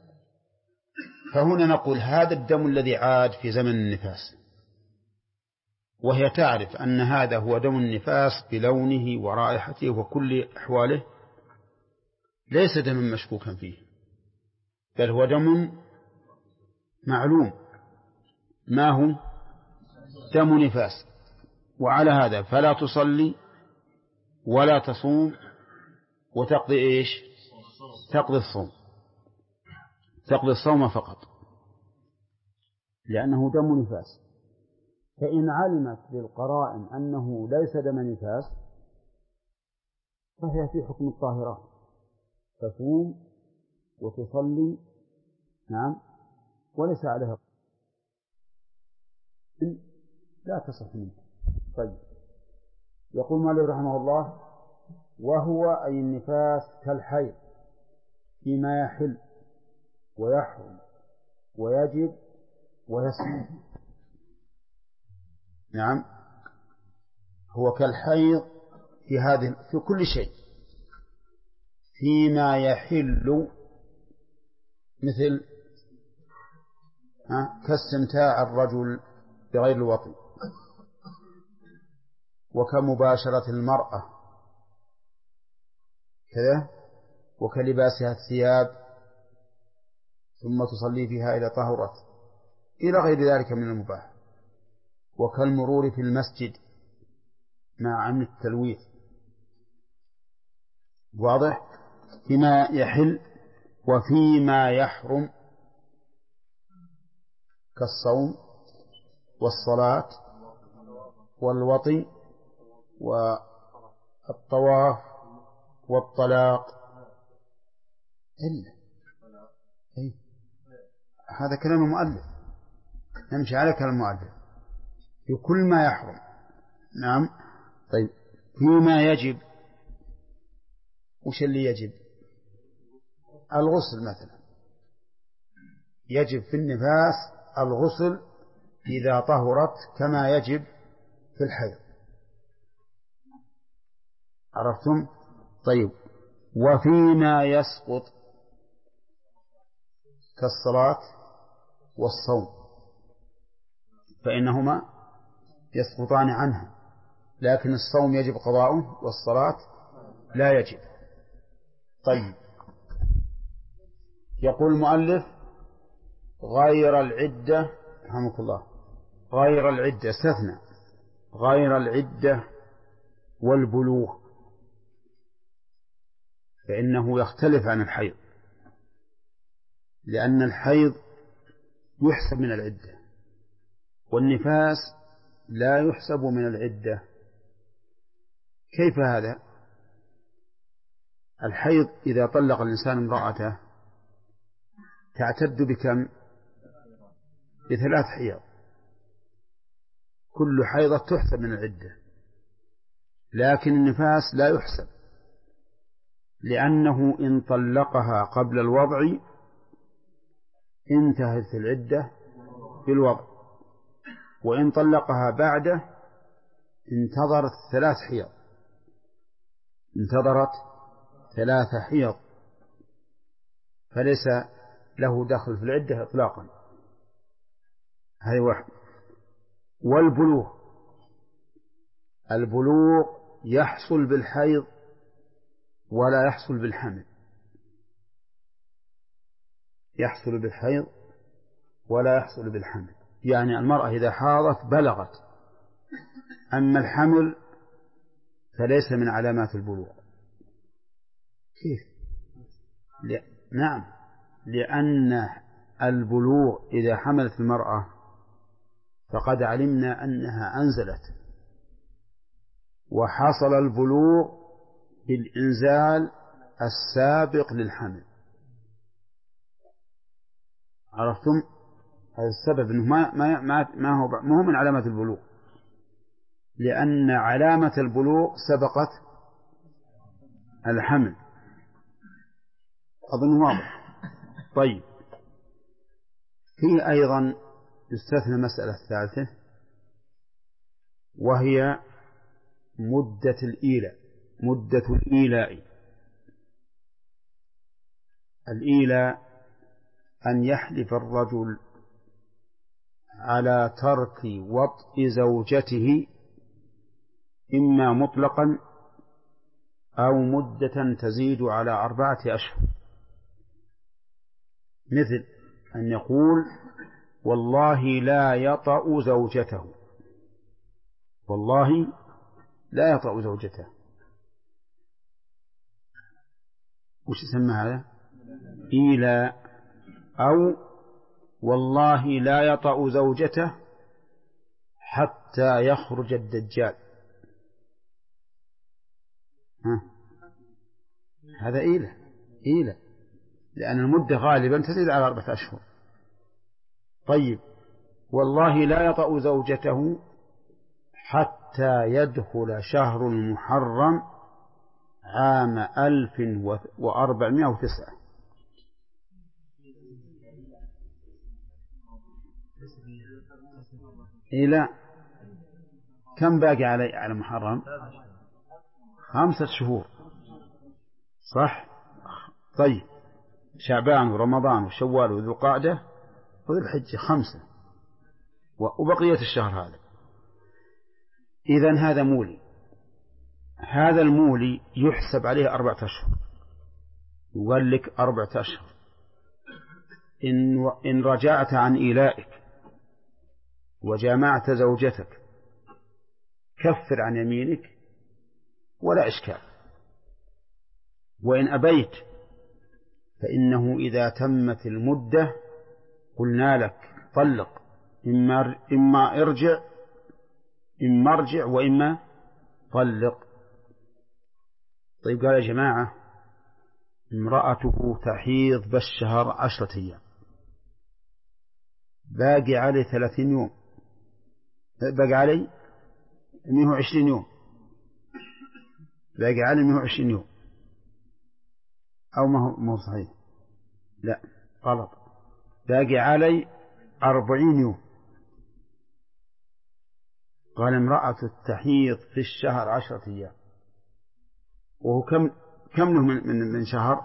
فهنا نقول هذا الدم الذي عاد في زمن النفاس، وهي تعرف أن هذا هو دم النفاس بلونه ورائحته وكل أحواله، ليس دما مشكوكا فيه، بل هو دم معلوم ما هو دم نفاس. وعلى هذا فلا تصلي ولا تصوم، وتقضي إيش؟ تقضي الصوم، تقضي الصوم فقط، لأنه دم نفاس. فإن علمت بالقرائن أنه ليس دم نفاس فهي في حكم الطاهرات، تصوم وتصلي، نعم، وليس عليها لا تصح منه. طيب، يقول مالك رحمه الله: وهو أي النفاس كالحيض فيما يحل ويحرم ويجب ويسقط. نعم، هو كالحيض في كل شيء، فيما يحل، مثل كاستمتاع الرجل بغير الوطي، وكمباشرة المرأة كذا، وكلباسها الثياب ثم تصلي فيها إلى طهرت، إلى غير ذلك من المباح، وكالمرور في المسجد مع أمن التلويث. واضح؟ فيما يحل وفيما يحرم، كالصوم والصلاة والوطي والطواف والطلاق. إلا هذا كلام المؤلف، نمشي على كلام المؤلف في كل ما يحرم. نعم. طيب، فيما يجب، وش اللي يجب؟ الغسل مثلا، يجب في النفاس الغسل إذا طهرت كما يجب في الحيض. عرفتم؟ طيب، وفيما يسقط كالصلاة والصوم فإنهما يسقطان عنها، لكن الصوم يجب قضاؤه والصلاة لا يجب. طيب، يقول المؤلف: غير العدة، رحمك الله، غير العدة، استثنى غير العدة والبلوغ، فإنه يختلف عن الحيض، لأن الحيض يحسب من العدة والنفاس لا يحسب من العدة. كيف هذا؟ الحيض إذا طلق الإنسان امرأته تعتد بكم؟ ب3 حيض، كل حيضة تحسب من العدة، لكن النفاس لا يحسب، لأنه إن طلقها قبل الوضع انتهت العدة بالوضع، وإن طلقها بعده انتظرت 3 حيض، انتظرت 3 حيض، فليس له دخل في العدة إطلاقا. هذه واحد. والبلوغ، البلوغ يحصل بالحيض ولا يحصل بالحمل، يحصل بالحيض ولا يحصل بالحمل، يعني المرأة إذا حاضت بلغت، أما الحمل فليس من علامات البلوغ. كيف؟ نعم، لأن البلوغ إذا حملت المرأة فقد علمنا أنها أنزلت، وحصل البلوغ بالإنزال السابق للحمل. عرفتم؟ هذا السبب أنه ما هو من علامة البلوغ، لأن علامة البلوغ سبقت الحمل. أظن واضح. طيب، فيه أيضا يستثنى مسألة ثالثة، وهي مدة الإيلاء. مدة الإيلاء، الإيلاء أن يحلف الرجل على ترك وطء زوجته إما مطلقا أو مدة تزيد على 4 أشهر، مثل أن يقول: والله لا يطأ زوجته، والله لا يطأ زوجته. وش يسمى هذا؟ إيلاء. أو والله لا يطأ زوجته حتى يخرج الدجال. هذا إيلة لأن المدة غالبا تزيد على 4 أشهر. طيب والله لا يطأ زوجته حتى يدخل شهر المحرم عام 1409. لا، كم باقي على محرم؟ 5 شهور صح. طيب شعبان ورمضان وشوال وذو القعدة وذو الحجة 5 وبقية الشهر هذا. إذن هذا مولي، هذا المولي يحسب عليه 4 أشهر، يقول لك 4 أشهر. إن رجعت عن إيلائك وجامعت زوجتك كفر عن يمينك ولا إشكال. وإن أبيت فإنه إذا تمت المدة قلنا لك طلق، إما ارجع وإما طلق. طيب قال يا جماعة امرأته تحيض بالشهر 10 أيام، باقي عليه 30 يوم، باقي عليه 120 يوم، باقي عليه 120 يوم أو ما هو صحيح، لا غلط، باقي علي 40 يوم. قال امرأة التحيض في الشهر 10 أيام، وهو كم له من شهر؟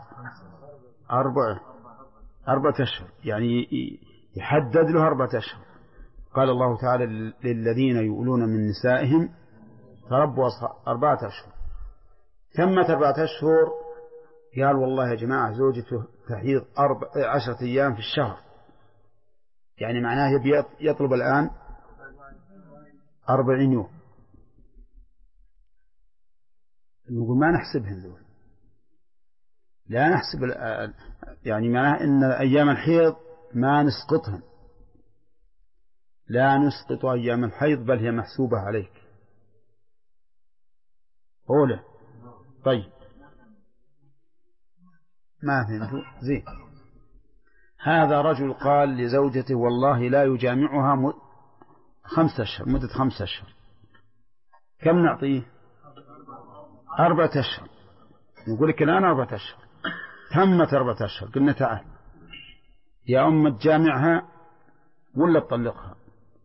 4 أشهر، يعني يحدد له 4 أشهر. قال الله تعالى للذين يؤلون من نسائهم تربص 4 أشهر. تمت 4 أشهر، قال والله يا جماعة زوجته تحيض 10 أيام في الشهر، يعني معناه يطلب الآن 40 يوم. نقول ما نحسبهم ذول، لا نحسب، يعني معناه إن أيام الحيض ما نسقطهم، لا نسقط أيام الحيض بل هي محسوبة عليك. أولى. طيب ما فهمتوا زين. هذا رجل قال لزوجته والله لا يجامعها 5 أشهر، مدة 5 أشهر، كم نعطيه؟ 4 أشهر. نقول لك الآن 4 أشهر، تمت 4 أشهر، قلنا تعال يا أم تجامعها ولا تطلقها.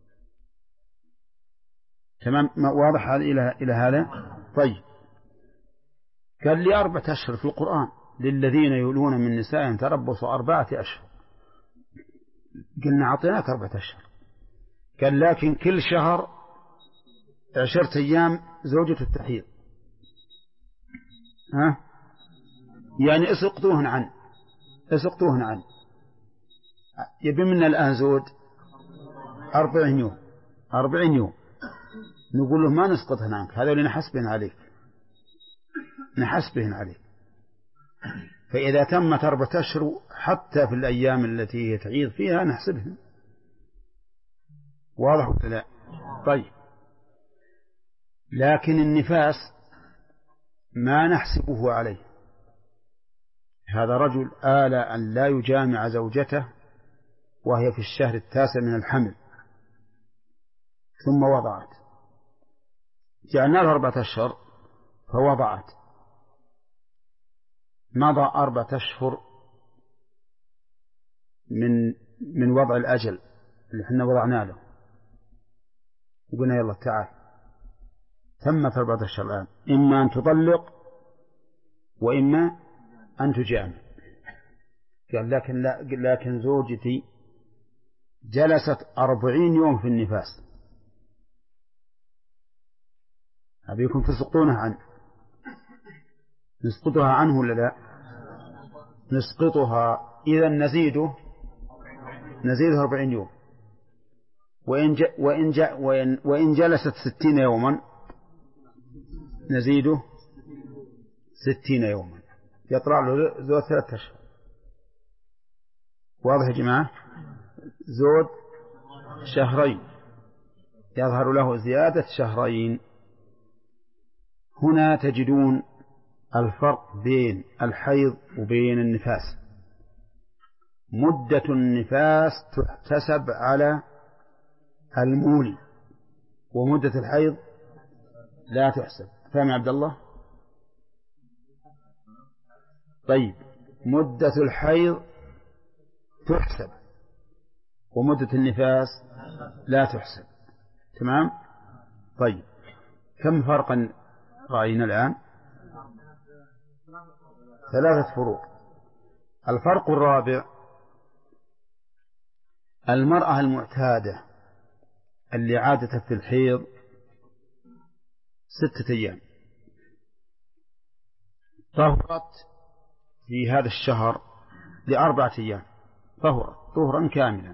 تمام، واضح إلى هذا. طيب قال لي 4 أشهر في القرآن للذين يولون من نسائهم تربصوا 4 أشهر، قلنا أعطيناك 4 أشهر. قال لكن كل شهر 10 أيام زوجة التحيض، يعني اسقطوهن عن يبي منا الآن زود 40 يوم. نقول له ما نسقطهن عنك، هذا اللي نحسبهن عليك. فإذا تمت 4 أشهر حتى في الأيام التي تعيض فيها نحسبهن. واضح ولا لا؟ طيب لكن النفاس ما نحسبه عليه. هذا رجل آل أن لا يجامع زوجته وهي في الشهر 9 من الحمل ثم وضعت، جعلنا له 4 أشهر فوضعت، مضى 4 أشهر من وضع الأجل اللي احنا وضعنا له، وقلنا يلا تعال تمت 4 أشهر الآن، إما أن تطلق وإما أن تجامع. قال لكن زوجتي جلست 40 يوم في النفاس، أبيكم تسقطونها عنه. نسقطها عنه ولا لا؟ نسقطها. إذا نزيده 40 يوم، وإن جلست 60 يوما نزيده 60 يوما، يطلع له زود 3 أشهر. واضح يا جماعة؟ زود 2 شهرين، يظهر له زيادة 2 شهرين. هنا تجدون الفرق بين الحيض وبين النفاس. مدة النفاس تحتسب على المولي، ومدة الحيض لا تحسب. فهم يا عبد الله؟ طيب، مدة الحيض تحسب ومدة النفاس لا تحسب. تمام؟ طيب، كم فرقا رأينا الآن؟ 3 فروق. الفرق الرابع: المرأة المعتادة اللي عادت في الحيض 6 أيام طهرت في هذا الشهر ل4 أيام، طهرت طهرا كاملا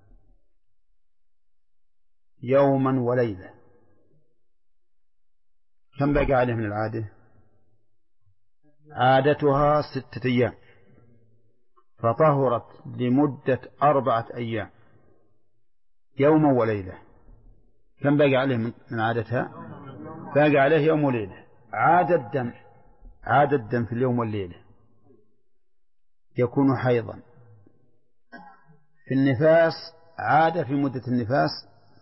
يوما وليلة، كم بقى عليه من العادة؟ عادتها 6 أيام، فطهرت لمدة 4 أيام يوما وليلة، كم بقى عليه من عادتها؟ باقي عليه يوم وليلة. عاد الدم في اليوم والليلة يكون حيضا. في النفاس عاد في مدة النفاس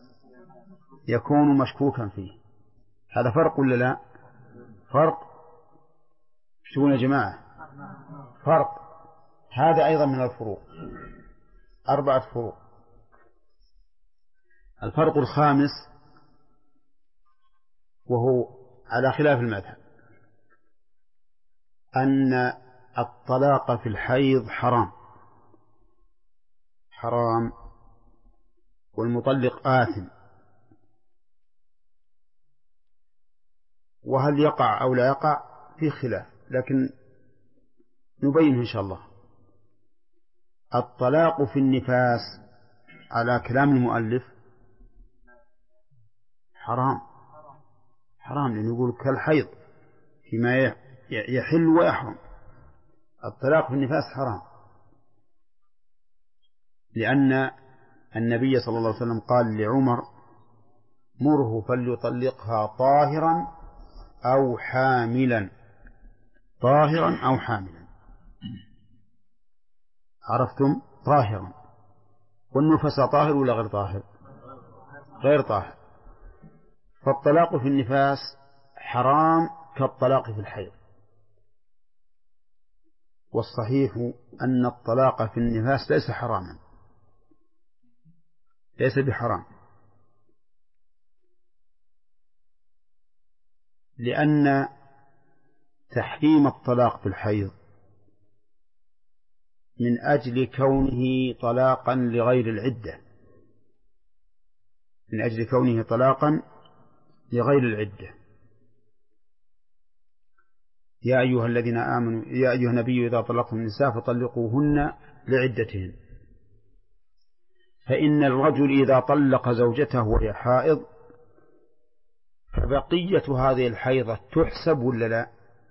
يكون مشكوكا فيه. هذا فرق ولا لا؟ فرق. شو يا جماعة؟ فرق. هذا أيضا من الفروق، 4 فروق. الفرق الخامس، وهو على خلاف المذهب، أن الطلاق في الحيض حرام، والمطلق آثم. وهل يقع أو لا يقع في خلاف، لكن نبين إن شاء الله. الطلاق في النفاس على كلام المؤلف حرام، لأنه يقول كالحيض فيما يحل ويحرم. الطلاق في النفاس حرام، لأن النبي صلى الله عليه وسلم قال لعمر: مره فليطلقها طاهرا أو حاملا. عرفتم؟ طاهرا. والنفس طاهر ولا غير طاهر؟ غير طاهر. فالطلاق في النفاس حرام كالطلاق في الحيض. والصحيح أن الطلاق في النفاس ليس حراما، ليس بحرام، لأن تحريم الطلاق في الحيض من أجل كونه طلاقا لغير العدة، يا أيها الذين آمنوا، يا أيها النبي إذا طلقتم النساء فطلقوهن لعدتهن. فإن الرجل إذا طلق زوجته وهي حائض فبقية هذه الحيضة تحسب ولا لا؟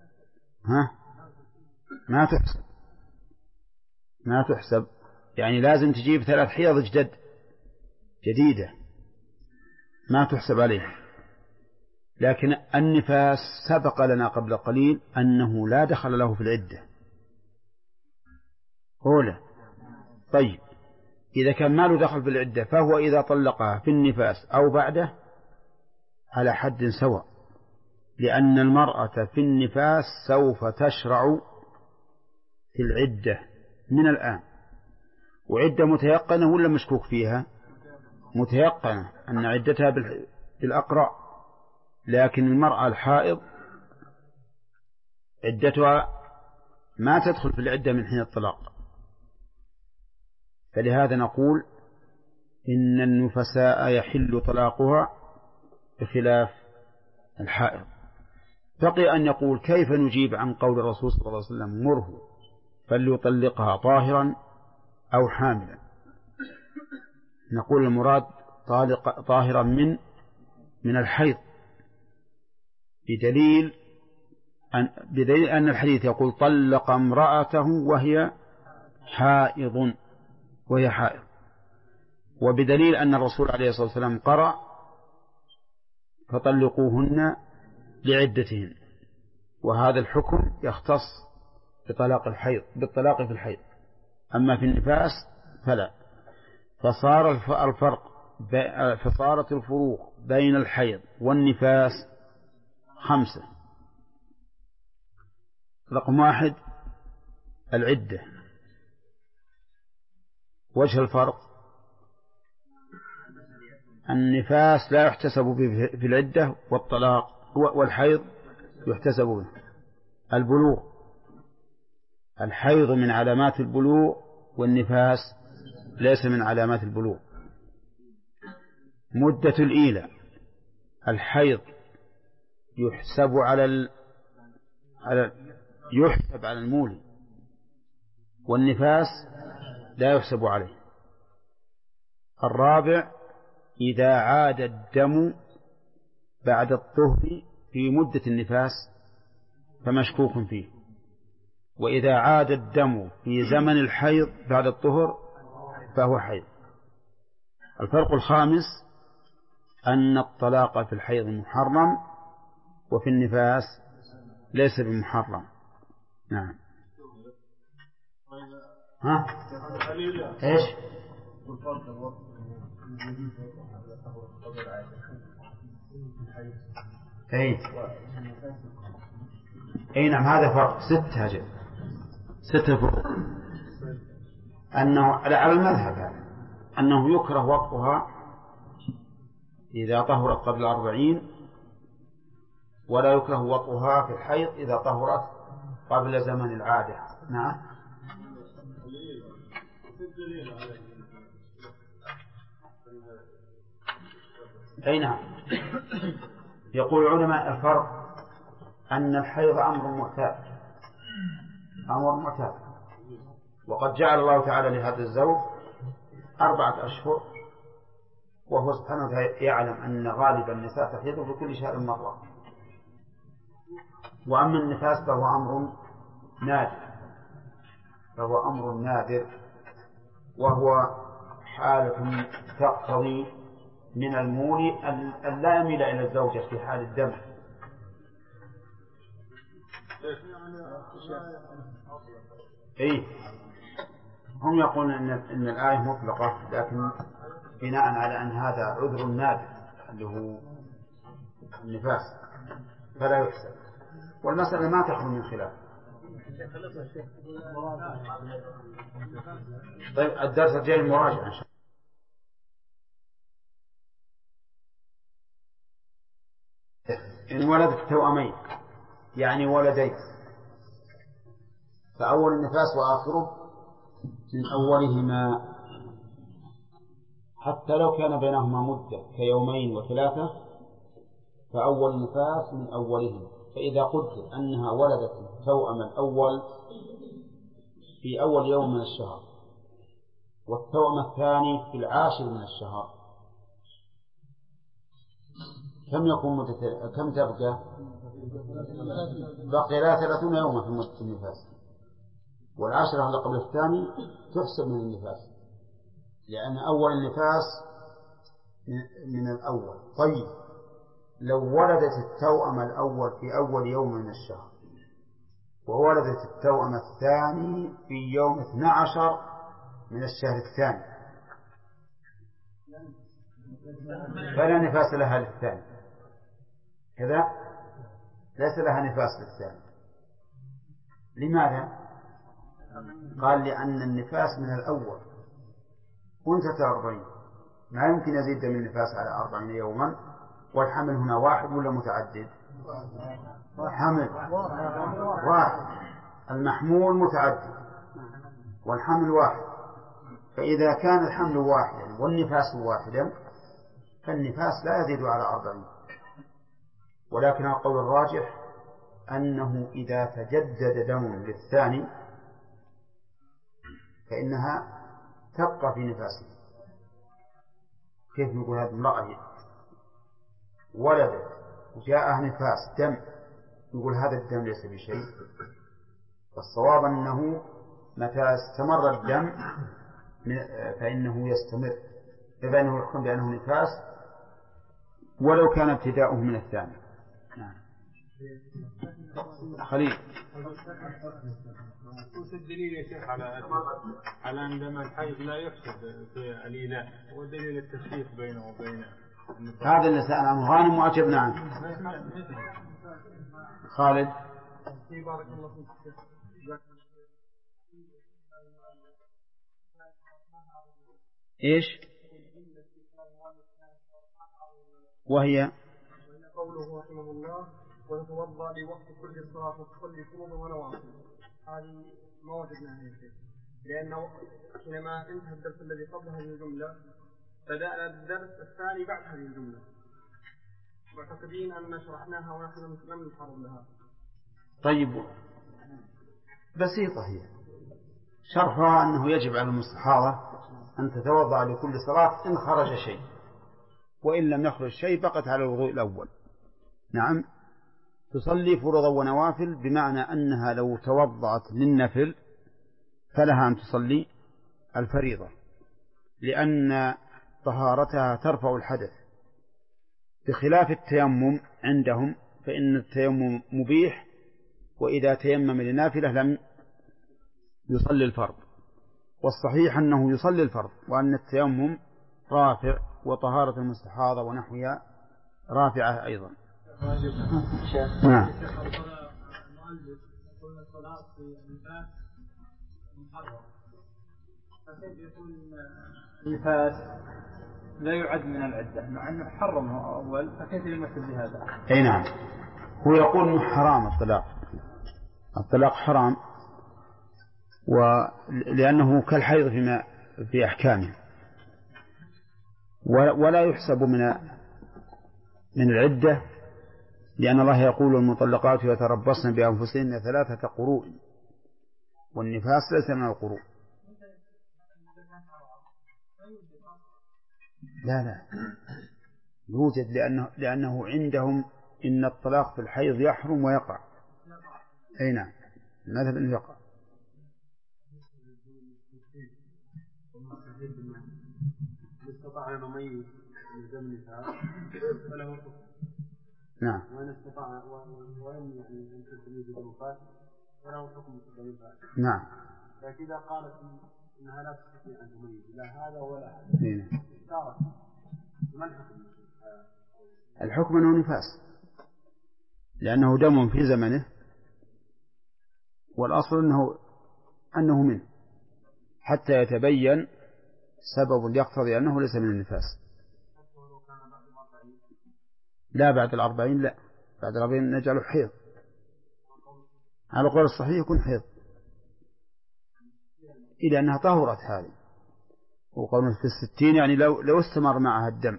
ما تحسب. يعني لازم تجيب 3 حيض جديدة، ما تحسب عليه. لكن النفاس سبق لنا قبل قليل أنه لا دخل له في العدة أولى. طيب، إذا كان ما له دخل في العدة فهو إذا طلقها في النفاس أو بعده على حد سواء، لأن المرأة في النفاس سوف تشرع في العدة من الآن، وعدة متيقنة ولا مشكوك فيها؟ متيقنة أن عدتها بالأقرأ. لكن المرأة الحائض عدتها ما تدخل في العدة من حين الطلاق. فلهذا نقول إن النفساء يحل طلاقها بخلاف الحائض. بقي أن يقول: كيف نجيب عن قول الرسول صلى الله عليه وسلم: مره فليطلقها طاهرا أو حاملا؟ نقول المراد طاهرا من الحيض، بدليل أن الحديث يقول: طلق امرأته وهي حائض، وبدليل أن الرسول عليه الصلاة والسلام قرأ: فطلقوهن لعدتهن، وهذا الحكم يختص بالطلاق في الحيض، أما في النفاس فلا. فصارت الفروق بين الحيض والنفاس 5. رقم 1 العدة. وجه الفرق النفاس لا يحتسب به في العدة، والحيض يحتسب به. البلوغ، الحيض من علامات البلوغ والنفاس ليس من علامات البلوغ. مدة الإيلة، الحيض يحسب يحسب على المولي، والنفاس لا يحسب عليه. الرابع إذا عاد الدم بعد الطهر في مدة النفاس فمشكوك فيه، وإذا عاد الدم في زمن الحيض بعد الطهر فهو حيض. الفرق الخامس أن الطلاق في الحيض محرم وفي النفاس ليس بمحرم. نعم. ها؟ إيش؟ أي نعم، هذا فرق 6 فروق. أنه على المذهب أنه يكره وطئها إذا طهرت قبل 40، ولا يكره وطئها في الحيض إذا طهرت قبل زمن العادة. نعم. أي نعم. يقول العلماء الفرق أن الحيض أمر معتاد، وقد جعل الله تعالى لهذا الزوج 4 أشهر، وهو سبحانه وتعالى يعلم أن غالب النساء تحيض في كل شهر مرة. وأما النفاس فهو أمر نادر، وهو حالة تقتضي من المولي أن لا يميل إلى الزوجة في حال الدم. هم يقولون إن الآية مطلقة، لكن بناء على أن هذا عذر نادر اللي هو النفاس فلا يحسب، والمسألة ما تخلو من خلاف. طيب الدرس الجاي المراجعة إن شاء الله. إن ولدت توأمين يعني ولدين، فأول النفاس وآخره من أولهما، حتى لو كان بينهما مدة كيومين و3 فأول النفاس من أولهما. فإذا قلت أنها ولدت التوأم الأول في أول يوم من الشهر، والتوأم الثاني في 10 من الشهر، كم تبقى؟ بقي لها 30 يوما في مدة النفاس، 10 اللي قبل الثاني تحسب من النفاس، لأن أول النفاس من الأول. طيب لو ولدت التوأم الأول في أول يوم من الشهر، وولدت التوأم الثاني في يوم 12 من الشهر الثاني، فلا نفاس لها للثاني، كذا ليس لها نفاس للثاني. لماذا؟ قال لأن النفاس من الأول، وانت 40 ما يمكن يزيد من النفاس على 40 يوما، والحمل هنا واحد ولا متعدد؟ حمل واحد، المحمول متعدد والحمل واحد. فإذا كان الحمل واحدا والنفاس واحدا فالنفاس لا يزيد على 40. ولكن القول الراجح أنه إذا تجدد دم للثاني فإنها تبقى في نفاسه. كيف نقول هذه امرأة ولدت وجاءها نفاس دم، نقول هذا الدم ليس بشيء؟ والصواب أنه متى استمر الدم فإنه يستمر، فإنه يحكم بأنه نفاس ولو كان ابتداؤه من الثاني. نعم. خليل. وش الدليل يا شيخ على عندما الحيض لا يحسب في الإيلاء؟ ودليل التشريف بينه وبين هذا اللي سأل عنه غانم وأجبنا عنه. خالد. بارك الله فيك. إيش؟ وهي قوله رحمه الله ويتوضأ لوقت كل صلاة وتصلي فروض ونوافل. هذه ما وجدناها يا شيخ، لأنه حينما انتهى الدرس الذي قبل هذه الجملة بدأنا الدرس الثاني بعد هذه الجملة، معتقدين أن شرحناها ونحن لم نتعرض لها. طيب بسيطة هي شرحها أنه يجب على المستحاضة أن تتوضأ لكل صلاة إن خرج شيء، وإن لم يخرج شيء بقت على الوضوء الأول. نعم، تصلي فروضا ونوافل، بمعنى أنها لو توضأت للنفل فلها أن تصلي الفريضة، لأن طهارتها ترفع الحدث، بخلاف التيمم عندهم فإن التيمم مبيح، وإذا تيمم لنافلة لم يصلي الفرض. والصحيح أنه يصلي الفرض، وأن التيمم رافع، وطهارة المستحاضة ونحوها رافعة أيضا. نعم. النفاس لا يعد من العدة مع أنه حرمه أول، فكيف يمثل بهذا؟ أي نعم، هو يقول إنه حرام الطلاق حرام، ولأنه كالحيض في أحكامه، ولا يحسب من العدة، لأن الله يقول المطلقات يتربصن بأنفسهن 3 قروء، والنفاس ليس من القروء. لا يوجد، لأنه عندهم إن الطلاق في الحيض يحرم ويقع. أي نعم، مثلا يقع. استطاع أن يميز من دم النفاس فله حكم. نعم. وإن استطاع وإن يعني أن تميز النفاس فله حكم دم النفاس. نعم. لكن إذا قالت إنها لا تستطيع أن تميز لا هذا ولا هذا. نعم. ما الحكم؟ الحكم أنه نفاس، لأنه دم في زمنه، والأصل أنه منه حتى يتبين سبب يقتضي أنه ليس من النفاس. لا بعد 40، لا بعد 40 نجعله حيض، على قول الصحيح يكون حيض إلى أنها طهرت هذه، وقول في 60 يعني لو استمر معها الدم.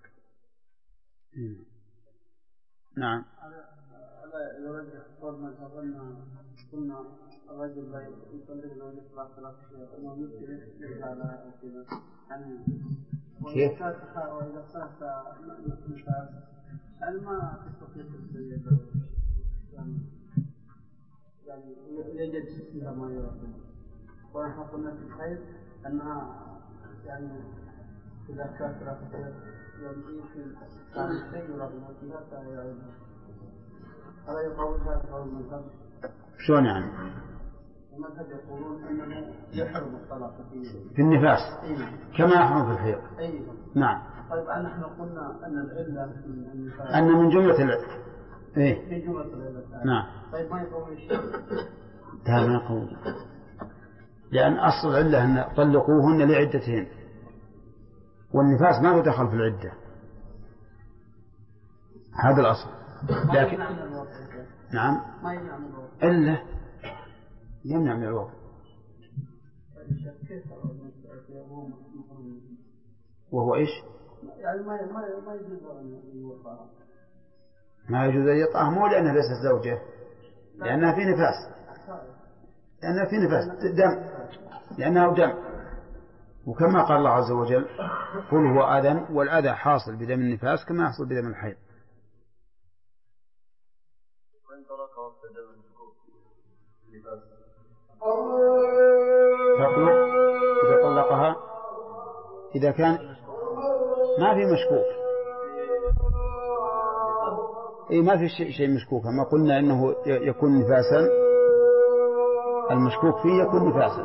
نعم. هذا يوجه قول من أظن كنا الرجل لا يصلي لو يطلع 3 شيء أنه يمكن على كذا يعني. كيف؟ وإذا صارت نفاس هل ما تستطيع تسوي يعني يجد فيها ما يرغب؟ ونحن قلنا في الحيض أنها يعني إذا كانت 3 شيء يمكن تعمل شيء يرغب فيها فيعودها. هذا يقول هذا قول المذهب. شلون يعني؟ المذهب يقولون أنه يحرم الطلاق في النفاس كما يحرم في الحيض. نعم. طيب نحن قلنا أن العلة في النفاس أن من جملة العلة. إيه؟ في جملة العلة. نعم. طيب ما يقول شيء. لا ما يقول، لأن أصل العلة أن طلقوهن لعدتهن، والنفاس ما يدخل في العدة، هذا الأصل. لكن نعم ما يمنع من الوضع إلا يمنع من الوضع. وهو إيش؟ يعني ما يجوز أن يوضع. ما يجوز أن يطأه، مو لأنها ليست زوجة، لأنها في نفاس، دم، لأنه دم. وكما قال الله عز وجل قل هو أذى، والأذى حاصل بدم النفاس كما يحصل بدم الحيض. تطلق إذا طلقها، إذا كان ما في مشكوك. إيه ما في شيء مشكوك. ما قلنا إنه يكون نفاسا، المشكوك فيه يكون نفاسا،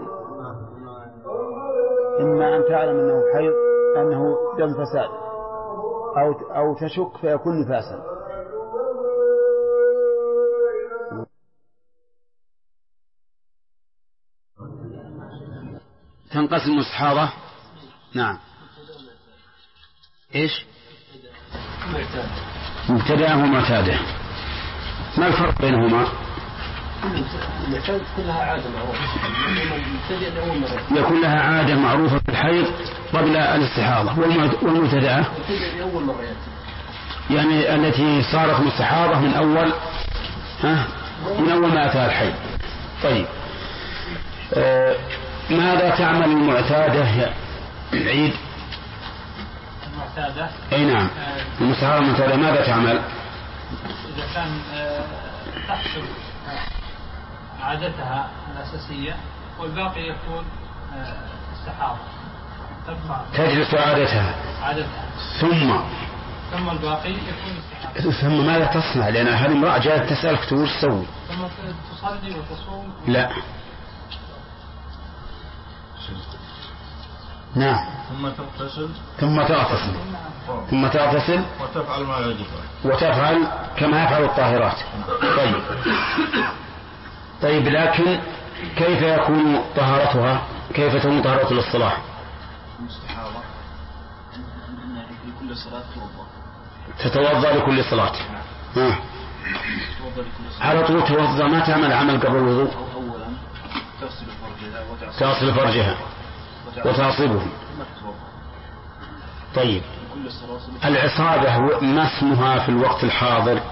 إما أن تعلم أنه حيض أنه دم فساد أو تشك فيكون نفاسا. تنقسم الاستحاضة. نعم. إيش؟ مبتدأ ومعتادة. ما الفرق بينهما؟ كلها عادة معروفة. يكون لها عادة معروفة في الحيض قبل الاستحاضة، والمبتدأ يعني التي صارت مستحاضة من أول ما أتى الحيض. طيب ماذا تعمل المعتادة يا عيد؟ المعتادة أي نعم. المستحاضة المعتادة ماذا تعمل؟ إذا كان تحصل عادتها الأساسية والباقي يكون استحاضة، تجلس عادتها ثم الباقي يكون استحاضة. ثم ماذا تصنع؟ لأن هذه امرأة جاءت تسألك تقول تسوي؟ ثم تصلي وتصوم. لا. نعم. ثم تغتسل وتفعل كما يفعل الطاهرات. طيب لكن كيف يكون طهارتها؟ كيف تكون طهارة للصلاة؟ تتوضأ لكل صلاة. على طول توضأ، ما تعمل عمل قبل الوضوء. تغسل فرجها وتعصبه. طيب العصابة ما اسمها في الوقت الحاضر؟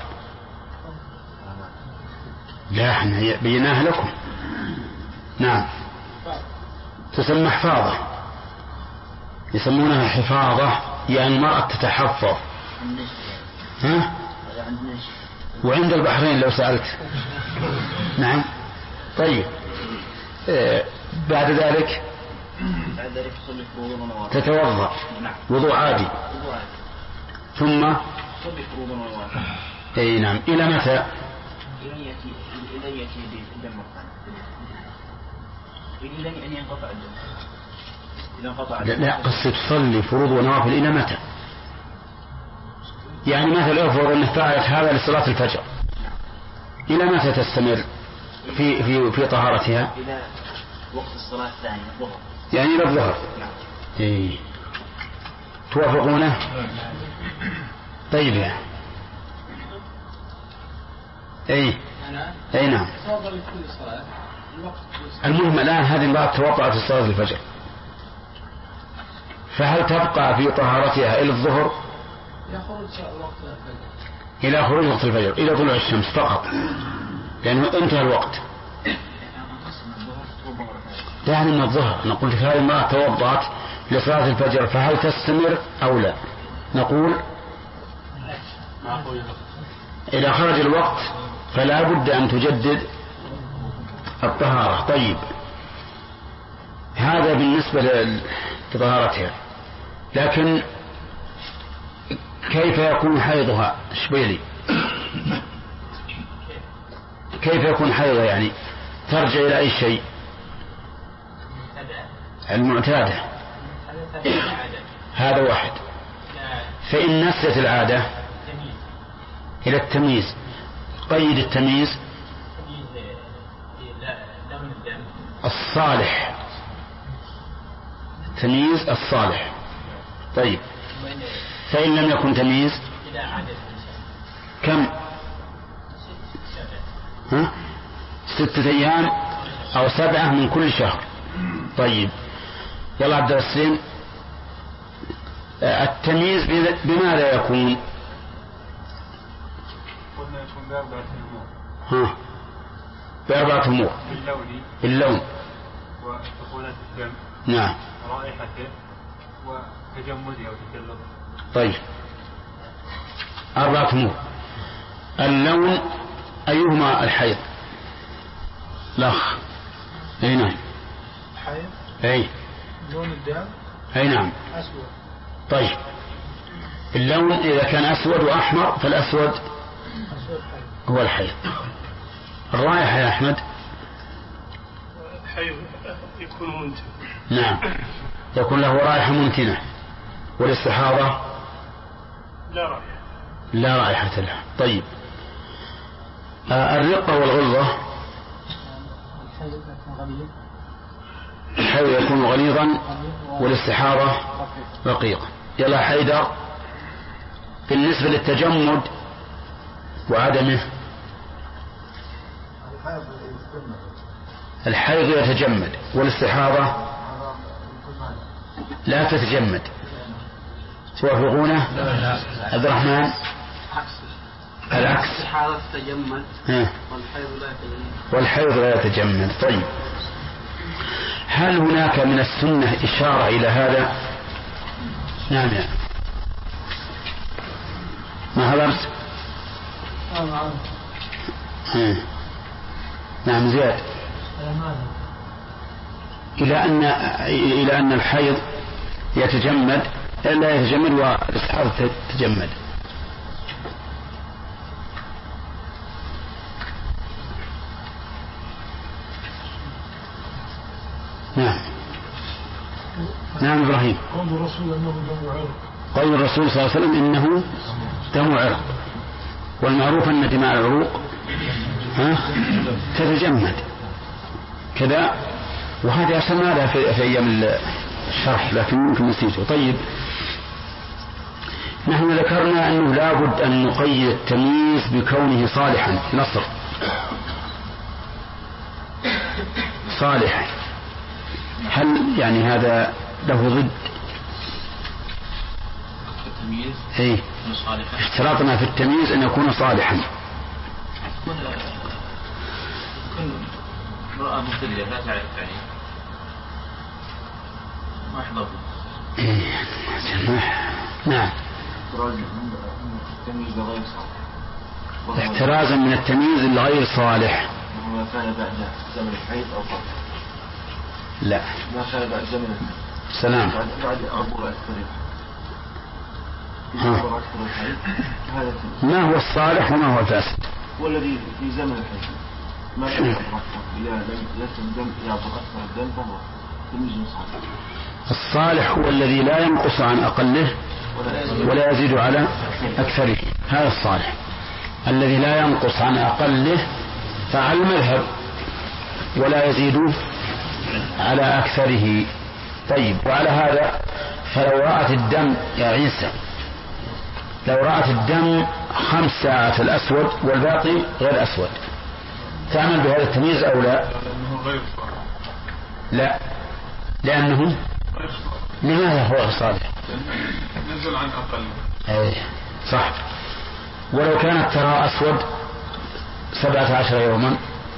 لا احنا بيناها لكم. نعم. تسمى حفاظة، يسمونها حفاظة، يعني المرأة تتحفظ. وعند البحرين لو سألت. نعم. طيب بعد ذلك تتوضأ وضوء عادي ثم اي نعم. الى متى؟ لا قصة تصلي فروض ونوافل الى متى؟ يعني مثلا افرض انك فعلت هذا لصلاة الفجر، الى متى تستمر في طهارتها؟ الى وقت الصلاة الثانية الظهر، يعني الى الظهر. إيه. توافقونه؟ طيب يا اي نعم. المهم الآن هذه امرأة توقعت الصلاة الفجر، فهل تبقى في طهارتها إلى الظهر؟ إلى خروج وقت الفجر، إلى طلوع الشمس فقط، لأنه انتهى الوقت. يعني من الظهر. نقول لك هذه المرأة توضأت لصلاة الفجر، فهل تستمر أو لا؟ نقول إذا خرج الوقت فلا بد أن تجدد الطهارة. طيب هذا بالنسبة لطهارتها. لكن كيف يكون حيضها؟ شبيلي كيف يكون حيضها؟ يعني ترجع إلى أي شيء؟ المعتادة. هذا واحد. فإن نسيت العادة إلى التمييز. قيد التمييز الصالح، التمييز الصالح. طيب فإن لم يكن تمييز كم؟ 6 أيام أو 7 من كل شهر. طيب يلا عبد الرسين، التمييز بماذا يكون؟ قلنا يكون ب4 أمور. ب4 أمور. اللون ودخولات الدم. نعم. رائحته وتجمده أو تجلده. طيب 4 أمور. اللون أيهما الحيض؟ الأخ. أي نعم. الحيض. أي. لون الدم. أي نعم. أسود. طيب اللون إذا كان أسود وأحمر، فالأسود هو الحيض. الرائحة يا أحمد؟ الحيض يكون منتن. نعم، يكون له رائحة منتنة. والاستحاضة لا رائحة لها. طيب، الرقة والغلظة؟ الحيض يكون غليظا والاستحاضة رقيقة. يلا حيدر، بالنسبة للتجمد وعدمه. الحيض يتجمد والاستحاضة لا تتجمد. توافقونه؟ عبد الرحمن؟ العكس، الاستحاضة تتجمد والحيض لا يتجمد. طيب، هل هناك من السنة إشارة إلى هذا؟ نعم يا ما هضرت؟ نعم زياد. إلى أن الحيض يتجمد لا يتجمد والاستحاضة تتجمد. نعم إبراهيم. قول الرسول صلى الله عليه وسلم إنه دم عرق، والمعروف أن دماء العروق تتجمد كذا، وهذا أسمى في أيام الشرح لكن ممكن نسيته. طيب، نحن ذكرنا أنه لا بد أن نقيد التمييز بكونه صالحا. نصر صالح، هل يعني هذا له ضد؟ التمييز ايه، اشتراطنا في التمييز أن يكون صالحا. يكون امرأة مبتدئة لا تعرف يعني ما يحضر. نعم، احترازا من التمييز الغير صالح. ما كان بعد زمن الحيض أو قبل؟ لا، ما كان بعد زمن الحيض. سلام. بعد عبور أكثر ما هو الصالح وما هو الفاسد؟ والذي في زمن الحيض ما كان إذا لم يتم دم يعطي أكثر الدم فهو تمييز صالح. الصالح هو الذي لا ينقص عن أقله ولا يزيد على أكثره، هذا الصالح. الذي لا ينقص عن أقله فعلى المذهب ولا يزيد على أكثره. طيب، وعلى هذا فلو رأت الدم يا عيسى، لو رأت الدم 5 ساعات الأسود والباقي غير أسود، تعمل بهذا التمييز أو لا؟ لا، لأنه لماذا هو صالح؟ نزل عن أقل. أي صح. ولو كانت ترى أسود 17 يوما،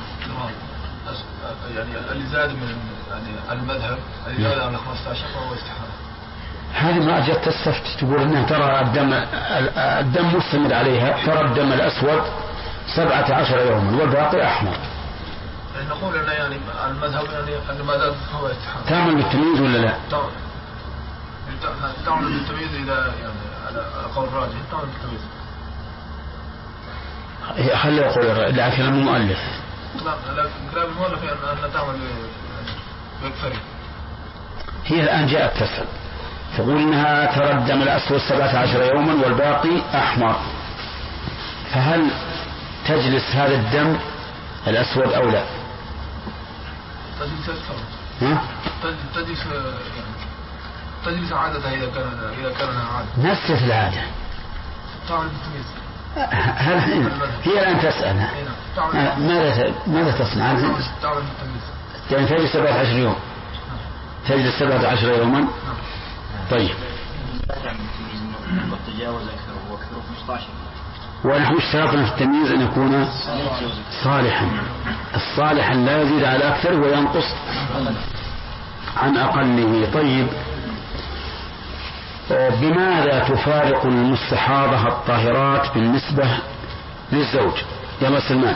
يعني اللي زاد من يعني المذهب اللي زاد على 15 فهو استحالة. هذه ما جت تستفت تقول انها ترى الدم مستمر عليها، ترى الدم الأسود 17 يوما والباقي أحمر. نقول أن يعني المذهب يعني أن ما زاد فهو استحالة. تعمل بالتمييز ولا لا؟ تعمل بالتمييز إذا يعني على قول راجح تعمل بالتمييز. خلي يقول لكن المؤلف لا كلام المؤلف أن تعمل بالفرق. هي الآن جاءت تسأل تقول إنها ترى الدم الأسود 17 يوما والباقي أحمر، فهل تجلس هذا الدم الأسود أو لا؟ تجلس عادة إذا كان عادة. نفس العادة. تعمل بالتمييز. هي الآن تسأل ماذا تصنع؟ تعمل بالتمييز. يعني تجلس 17 يوم، تجلس 17 يوما. طيب، ونحن اشترطنا في التمييز أن يكون صالحا. الصالح لا يزيد على أكثر وينقص عن أقله. طيب، بماذا تفارق المستحاضة الطاهرات بالنسبة للزوج؟ يا سلمان.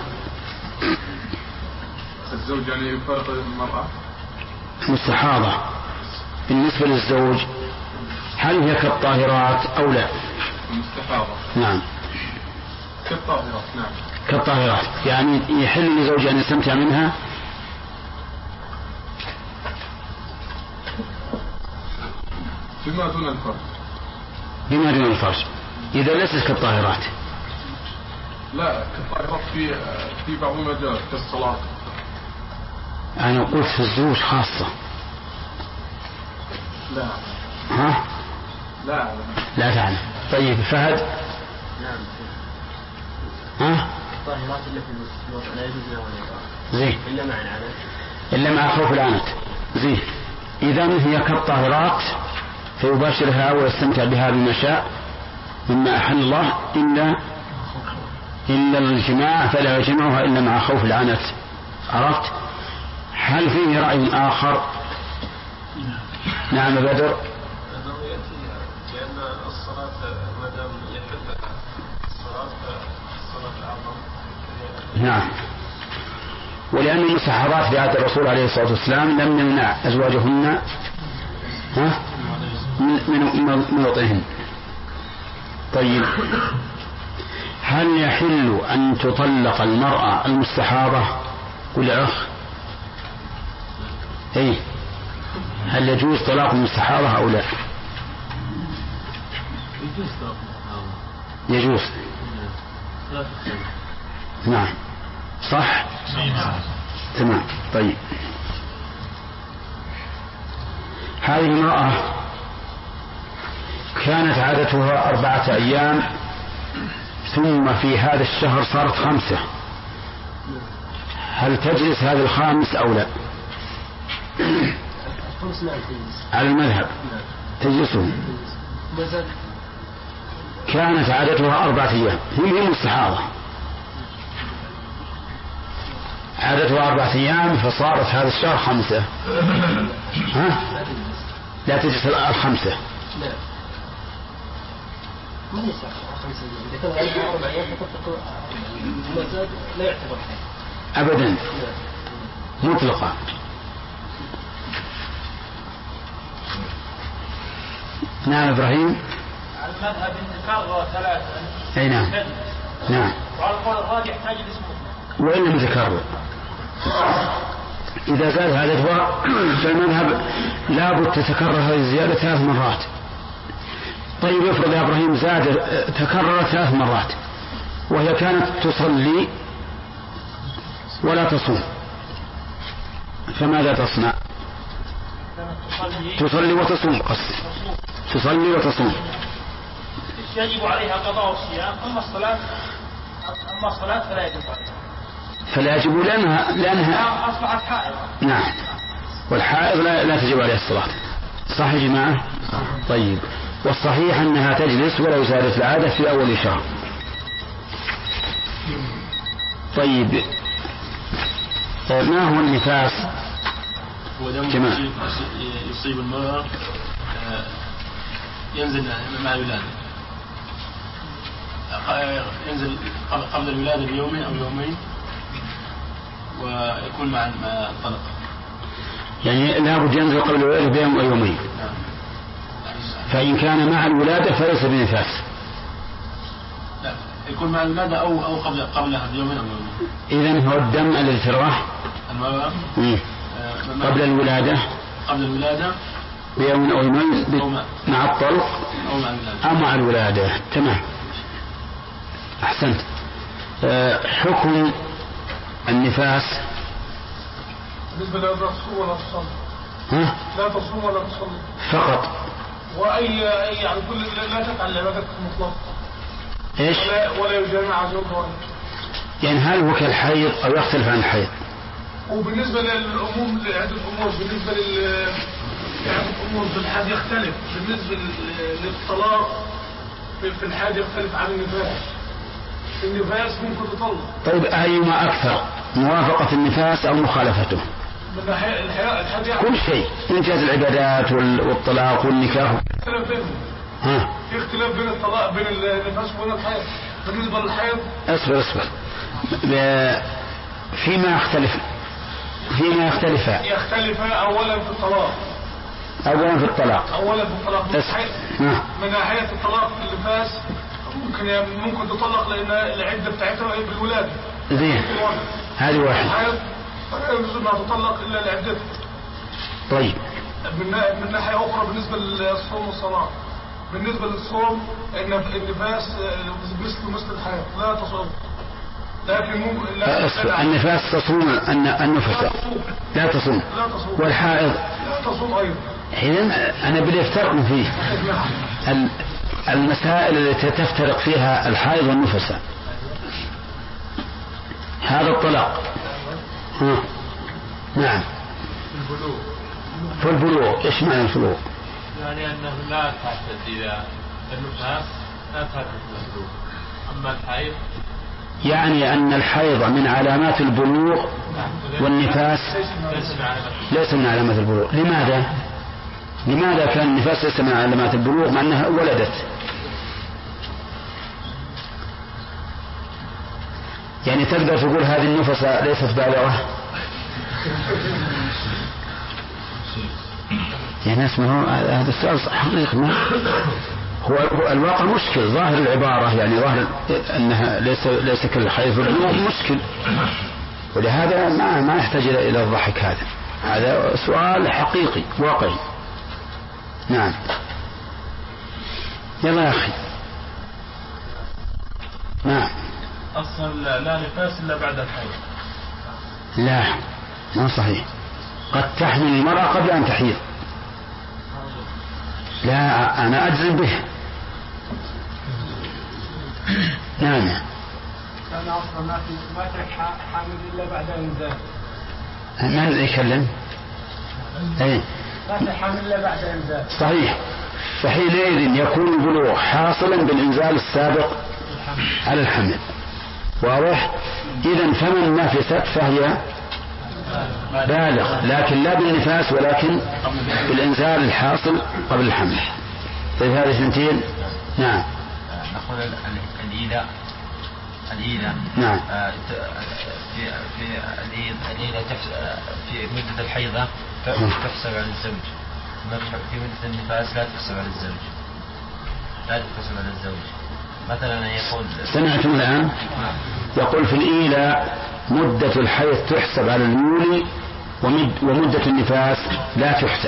الزوج يعني يفارق المرأة المستحاضة بالنسبة للزوج، هل هي كالطاهرات أو لا؟ المستحاضة نعم كالطاهرات. نعم. كالطاهرات، يعني يحل لزوجها أن يستمتع منها بما دون الفرج. بما دون الفرج إذا ليست كالطاهرات. لا كالطاهرات في بعض المجال كالصلاة. أنا قلت في الزوج خاصة. لا. ها؟ لا تعلم. طيب فهد. نعم. ها؟ الطاهرات التي لا يجوز لها زين. إلا مع العنت. إلا مع خوف العنت. زين. إذا هي كالطاهرات فيباشرها ويستمتع بها بما شاء مما أحل الله إلا الجماع فلا يجمعها إلا مع خوف العنت. عرفت؟ هل فيه رأي آخر؟ نعم بدر. أنه يأتي لأن الصلاة ما دام يحل الصلاة الأعظم. نعم. ولأن المستحاضات في عهد الرسول عليه الصلاة والسلام لم يمنع أزواجهن من وطئهن. طيب هل يحل أن تطلق المرأة المستحاضة كل أخ؟ إيه هل يجوز طلاق المستحاضة أو لا؟ يجوز. نعم صح. تمام. طيب هذه المرأة كانت عادتها 4 أيام ثم في هذا الشهر صارت 5، هل تجلس هذه الخامس أو لا؟ على المذهب تجلسه. كانت عادتها 4 أيام، هي مستحاضة، عادتها 4 أيام فصارت هذا الشهر 5. ها؟ لا تجلس 5. ما يصح 5 أيام. إذا كان عندها 4 أيام فتطلق المزاج لا يعتبر حيض أبدا مطلقة. نعم إبراهيم. المذهب إن تكرر 3. أي نعم. نعم. وعلى القول الراجح تجلس وإن لم تكرر إذا زاد هذا الدواء فالمذهب لابد تتكرر هذه الزيادة 3 مرات. طيب افرض يا إبراهيم زاد تكرر 3 مرات وهي كانت تصلي ولا تصوم، فماذا تصنع؟ تصلي وتصوم. قصدي تصلي وتصوم. يجب عليها قضاء الصيام. أما الصلاة فلا يجب عليها. فلا يجب لأنها أصبحت حائض. نعم. والحائض لا تجب عليها الصلاة. صح يا جماعة؟ طيب والصحيح أنها تجلس ولو زادت العادة في أول شهر. طيب ما هو النفاس؟ ودم يصيب المرأة ينزل مع الولادة، ينزل قبل الولادة بيوم أو يومين ويكون مع الطلق. يعني لابد ينزل قبل الولادة بيوم أو يومين. فإن كان مع الولادة فليس بنفاس. لا يكون مع الولادة أو قبلها بيومين أو يومين. إذن هو الدم الذي في الرحم قبل الولادة بيوم أو يومين مع الطلق أو مع الولادة. تمام أحسنت. حكم النفاس بالنسبة لا تصوم ولا تصلي. لا تصوم ولا تصلي فقط. وأي يعني كل لا تفعل عبادة مطلقة. إيش؟ ولا يجامع زوجها. يعني هل هو كالحيض أو يختلف عن الحيض؟ وبالنسبة للعموم لعدة أمور، بالنسبة الأمور في الحاج يختلف، بالنسبة للطلاق في الحاج يختلف عن النفاس. النفاس ممكن تطلق. طيب أيما أكثر موافقة النفاس أو مخالفته؟ من الحاج كل شيء إنجاز العبادات والطلاق والنكاح. اختلاف بينهم. في اختلاف بين الطلاق بين النفاس وبين الحيض. بالنسبة للحيض اصبر فيما يختلفان أولا في الطلاق. أولا في الطلاق من ناحية الطلاق في النفاس ممكن يعني ممكن تطلق لأن العدة بتاعتها هي بالولادة. زين هذه واحد. يجوز أنها تطلق إلا لعدتها. طيب. من ناحية أخرى بالنسبة للصوم والصلاة. بالنسبة للصوم النفاس مثل الحياة لا تصوم. لكن ممكن النفاس تصوم النفس لا تصوم. والحائض لا تصوم أيضا. إذن أنا بدي أفترق فيه المسائل التي تفترق فيها الحائض والنفس. هذا الطلاق. نعم. في البلوغ إيش معنى البلوغ؟ يعني أنه لا تعتد إذا النفاس لا تعتد البلوغ. أما الحيض يعني أن الحيض من علامات البلوغ والنفاس ليس من علامات البلوغ. لماذا كان النفاس ليس من علامات البلوغ مع أنها ولدت؟ يعني تقدر تقول هذه النفس ليست بالغة؟ يعني اسمه هذا السؤال حقيقي هو الواقع مشكل. ظاهر العبارة يعني ظاهر أنها ليس كالحيض والبلوغ مشكل، ولهذا ما يحتاج إلى الضحك. هذا سؤال حقيقي واقعي. نعم. يلا يا أخي. نعم. أصلا لا نفاس إلا بعد الحيض. لا ما صحيح. قد تحمل المرأة قبل أن تحيض. لا أنا أجزم به. نعم. أنا أصلا ما في حامل إلا بعد إنزال. من اللي يكلم؟ أي. ما في حامل إلا بعد إنزال. صحيح. فحينئذ يكون البلوغ حاصلا بالإنزال السابق على الحمل. واضح؟ إذن فمن نفست فهي بالغ، لكن لا بالنفاس ولكن بالإنزال الحاصل قبل الحمل. طيب هذه اثنتين. نعم. نقول الإيلة نعم. في مدة الحيضة تحسب على الزوج، في مدة النفاس لا تحسب على الزوج. مثلا يقول سمعتم الآن يقول في الإيلة مدة الحيض تحسب على المولي ومدة النفاس لا تحسب.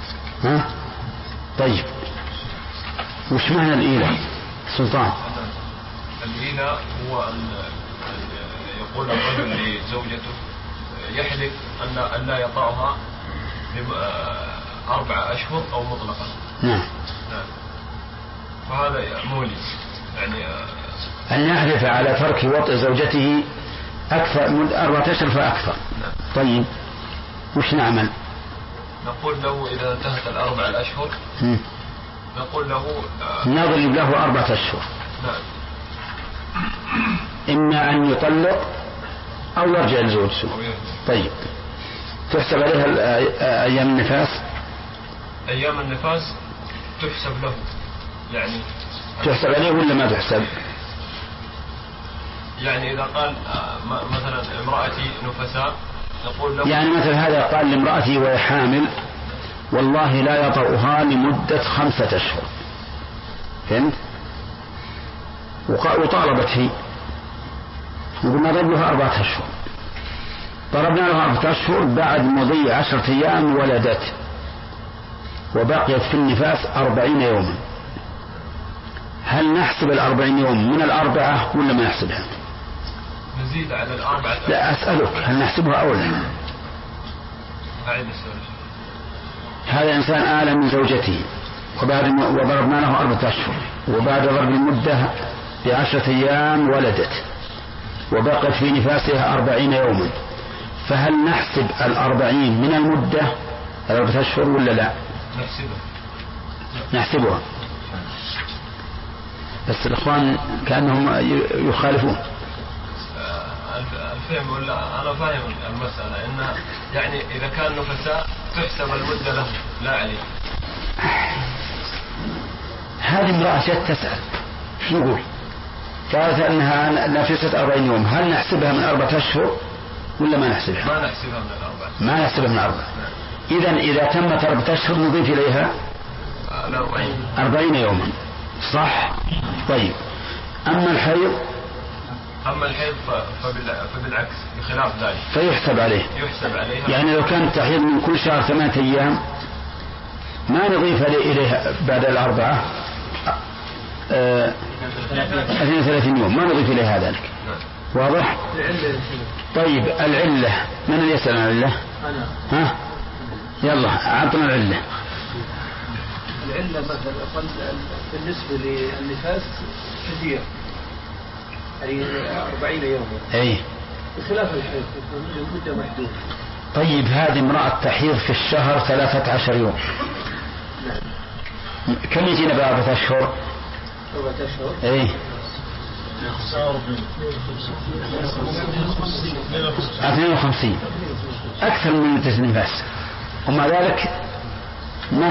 طيب وش معنى الإيلة سلطان؟ الإيلة هو يقول الرجل لزوجته يحلف أن لا يطأها 4 أشهر أو مطلقا. نعم. فهذا مولي يعني أن يحلف على ترك وطئ زوجته أكثر من 4 أشهر فأكثر. طيب وش نعمل؟ نقول له إذا انتهت 4 الأشهر نقول له نضرب له 4 أشهر. نعم. إما أن يطلق أو يرجع لزوجته. طيب تحسب عليها أيام النفاس؟ أيام النفاس تحسب له يعني تحسب عليه ولا ما تحسب؟ يعني إذا قال مثلا امرأتي نفساء نقول له يعني مثلا هذا قال لامرأتي وهي حامل والله لا يطأها لمدة 5 أشهر. فهمت؟ وطالبت هي وقلنا ضرب لها 4 أشهر. ضربنا لها 4 أشهر بعد مضي 10 أيام ولدت وبقيت في النفاس 40 يوما. هل نحسب 40 يوم من 4 ولا ما نحسبها؟ نزيد على 4. لا أسألك هل نحسبها أو لا؟ هذا إنسان آل من زوجته وضربنا له 4 أشهر وبعد ضرب المدة ب10 أيام ولدت وبقت في نفاسها 40 يوما. فهل نحسب 40 من المدة 4 أشهر ولا لا؟ نحسبها. بس الإخوان كأنهم يخالفون. الفهم ولا أنا فاهم المسألة إنها يعني إذا كان نفساء تحسب المدة له لا عليه. هذه امرأة جت تسأل شو نقول؟ قالت أنها نفست 40 يوم. هل نحسبها من 4 أشهر ولا ما نحسبها؟ ما نحسبها من 4. ما نحسبها من 4. إذا تمت 4 أشهر نضيف إليها 40 يوما. صح؟ طيب أما الحيض فبالعكس بخلاف ذلك فيحسب عليه. يعني لو كان التحيض من كل شهر 8 أيام ما نضيف إليها بعد 4 32 يوم، ما نضيف إليها ذلك. واضح؟ طيب العلة، من اللي يسأل عن العلة؟ ها؟ يلا عطنا العلة. العلة مثلا بالنسبة للنفاس كثير، يعني 40 يوما. أي. بخلاف الحيض مدة محدودة. طيب هذه امرأة تحيض في الشهر 13 يوم. نعم. كم يجينا ب4 أشهر؟ 4 أشهر. أي. 52 أكثر من مدة النفاس، ومع ذلك ما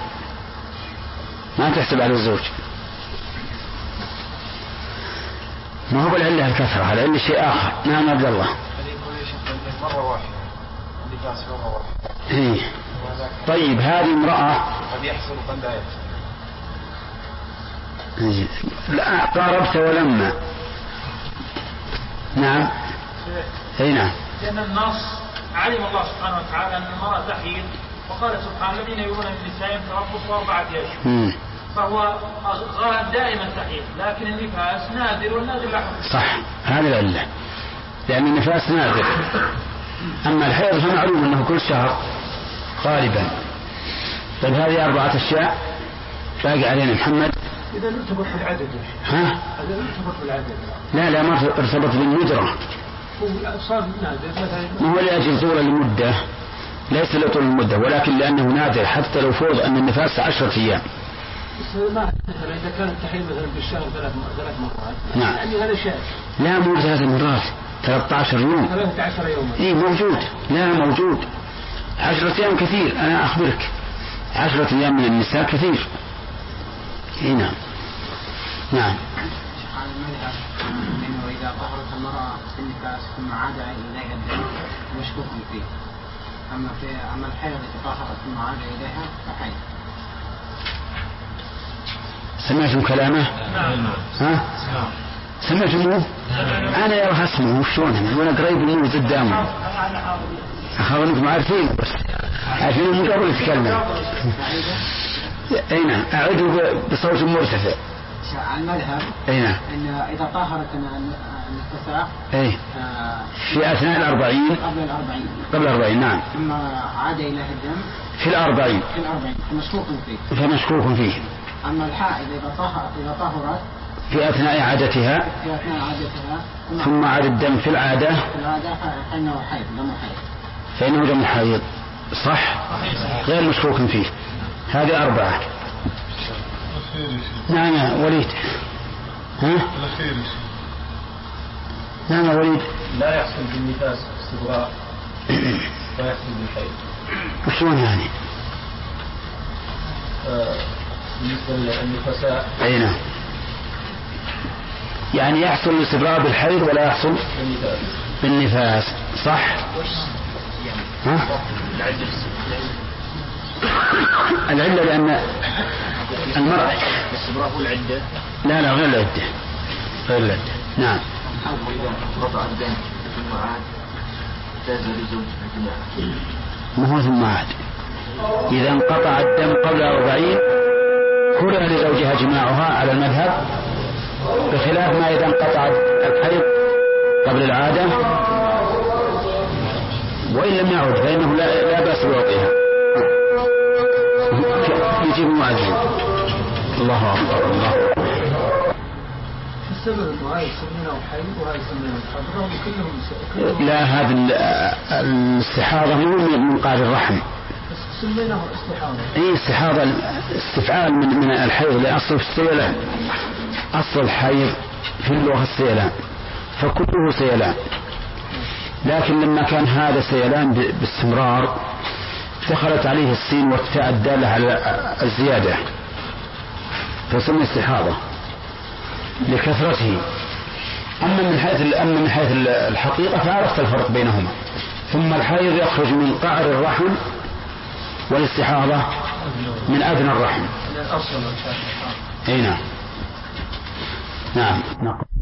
تحسب على الزوج. ما هو العلة الكثرة، العلة شيء آخر. نعم عبد الله. مرة واحدة النفاس مرة واحدة. إيه. طيب هذه امرأة قد يحصل وقد لا يحصل. لا قاربت ولما. نعم. اي نعم. لأن النص علم الله سبحانه وتعالى أن المرأة تحيض، وقال سبحانه الذين يؤمنون بالنساء تربص 4 أشهر. فهو دائما تحيض، لكن النفاس نادر، والنادر لا حكم. صح، هذه العلة، لأن النفاس نادر. أما الحيض فمعلوم أنه كل شهر غالبا. طيب هذه 4 أشياء باقي علينا محمد. إذا ارتبط بالعدد. ها؟ إذا ارتبط بالعدد. لا ما ارتبط بالمدرة. صار نادر مثلا. ما هو لأجل طول المدة، ليس لطول المدة، ولكن لأنه نادر. حتى لو فرض أن النفاس 10 أيام. ما مثلا إذا كان التحيض مثلا بالشهر 3 مرات. نعم. يعني هذا شاذ. لا مو 3 مرات، 13 يوم. 13 يوما. إيه موجود. لا موجود. 10 أيام كثير، أنا أخبرك 10 أيام من النساء كثير. إيه نعم. نعم. على المذهب أنه إذا ظهرت المرأة في النفاس ثم عاد إليها الدم مشكوك فيه. أما الحيض إذا ظهرت ثم عاد إليها فحيض. سمعتم كلامه؟ ها؟ سمعتموه؟ أنا يا اسمه وشونه وأنا قريب منه قدامه. أخاف أنكم عارفين بس عارفين من قبل يتكلم. أين أعده بصوت مرتفع. على المذهب أن إذا طهرت النفساء في أثناء 40 قبل 40 نعم، ثم عاد إليها الدم في 40 فمشكوك فيه. أما الحائض إذا طهرت في أثناء عادتها ثم عاد الدم في العادة فإنه دم حيض. صح، غير مشكوك فيه. هذه 4. نعم يا وليد. ها؟ نعم يا وليد. لا يحصل بالنفاس استبراء لا يحصل بالحيض. وشلون يعني؟ بالنسبة للنفساء. أي نعم. يعني يحصل الاستبراء بالحيض ولا يحصل بالنفاس. صح؟ ها؟ العلة لأن المرأة الاستبراء هو العدة. لا غير العدة. نعم. إذا قطع الدم ثم عاد جاز لزوج الجماع. ما هو ثم عاد؟ إذا انقطع الدم قبل 40 كره لزوجها جماعها على المذهب، بخلاف ما إذا انقطع الحيض قبل العادة وإن لم يعد فإنه لا بأس بوقتها. يجيب المؤذن. الله أكبر. الله أكبر. السبب أنه هاي يسمونه حيض وهاي يسمونه حضرهم كلهم. لا هذا الاستحاضة مو من قاعد الرحم. سميناه استحاضة. اي استحاضة استفعال من الحيض لأصل السيلان. أصل الحيض في اللغة السيلان، فكله سيلان. لكن لما كان هذا سيلان باستمرار دخلت عليه السين والتاء الدالة على الزيادة فسمي استحاضة لكثرته. أما من حيث الحقيقة فعرفت الفرق بينهما. ثم الحيض يخرج من قعر الرحم والاستحاضة من أدنى الرحم. أي نعم. نعم.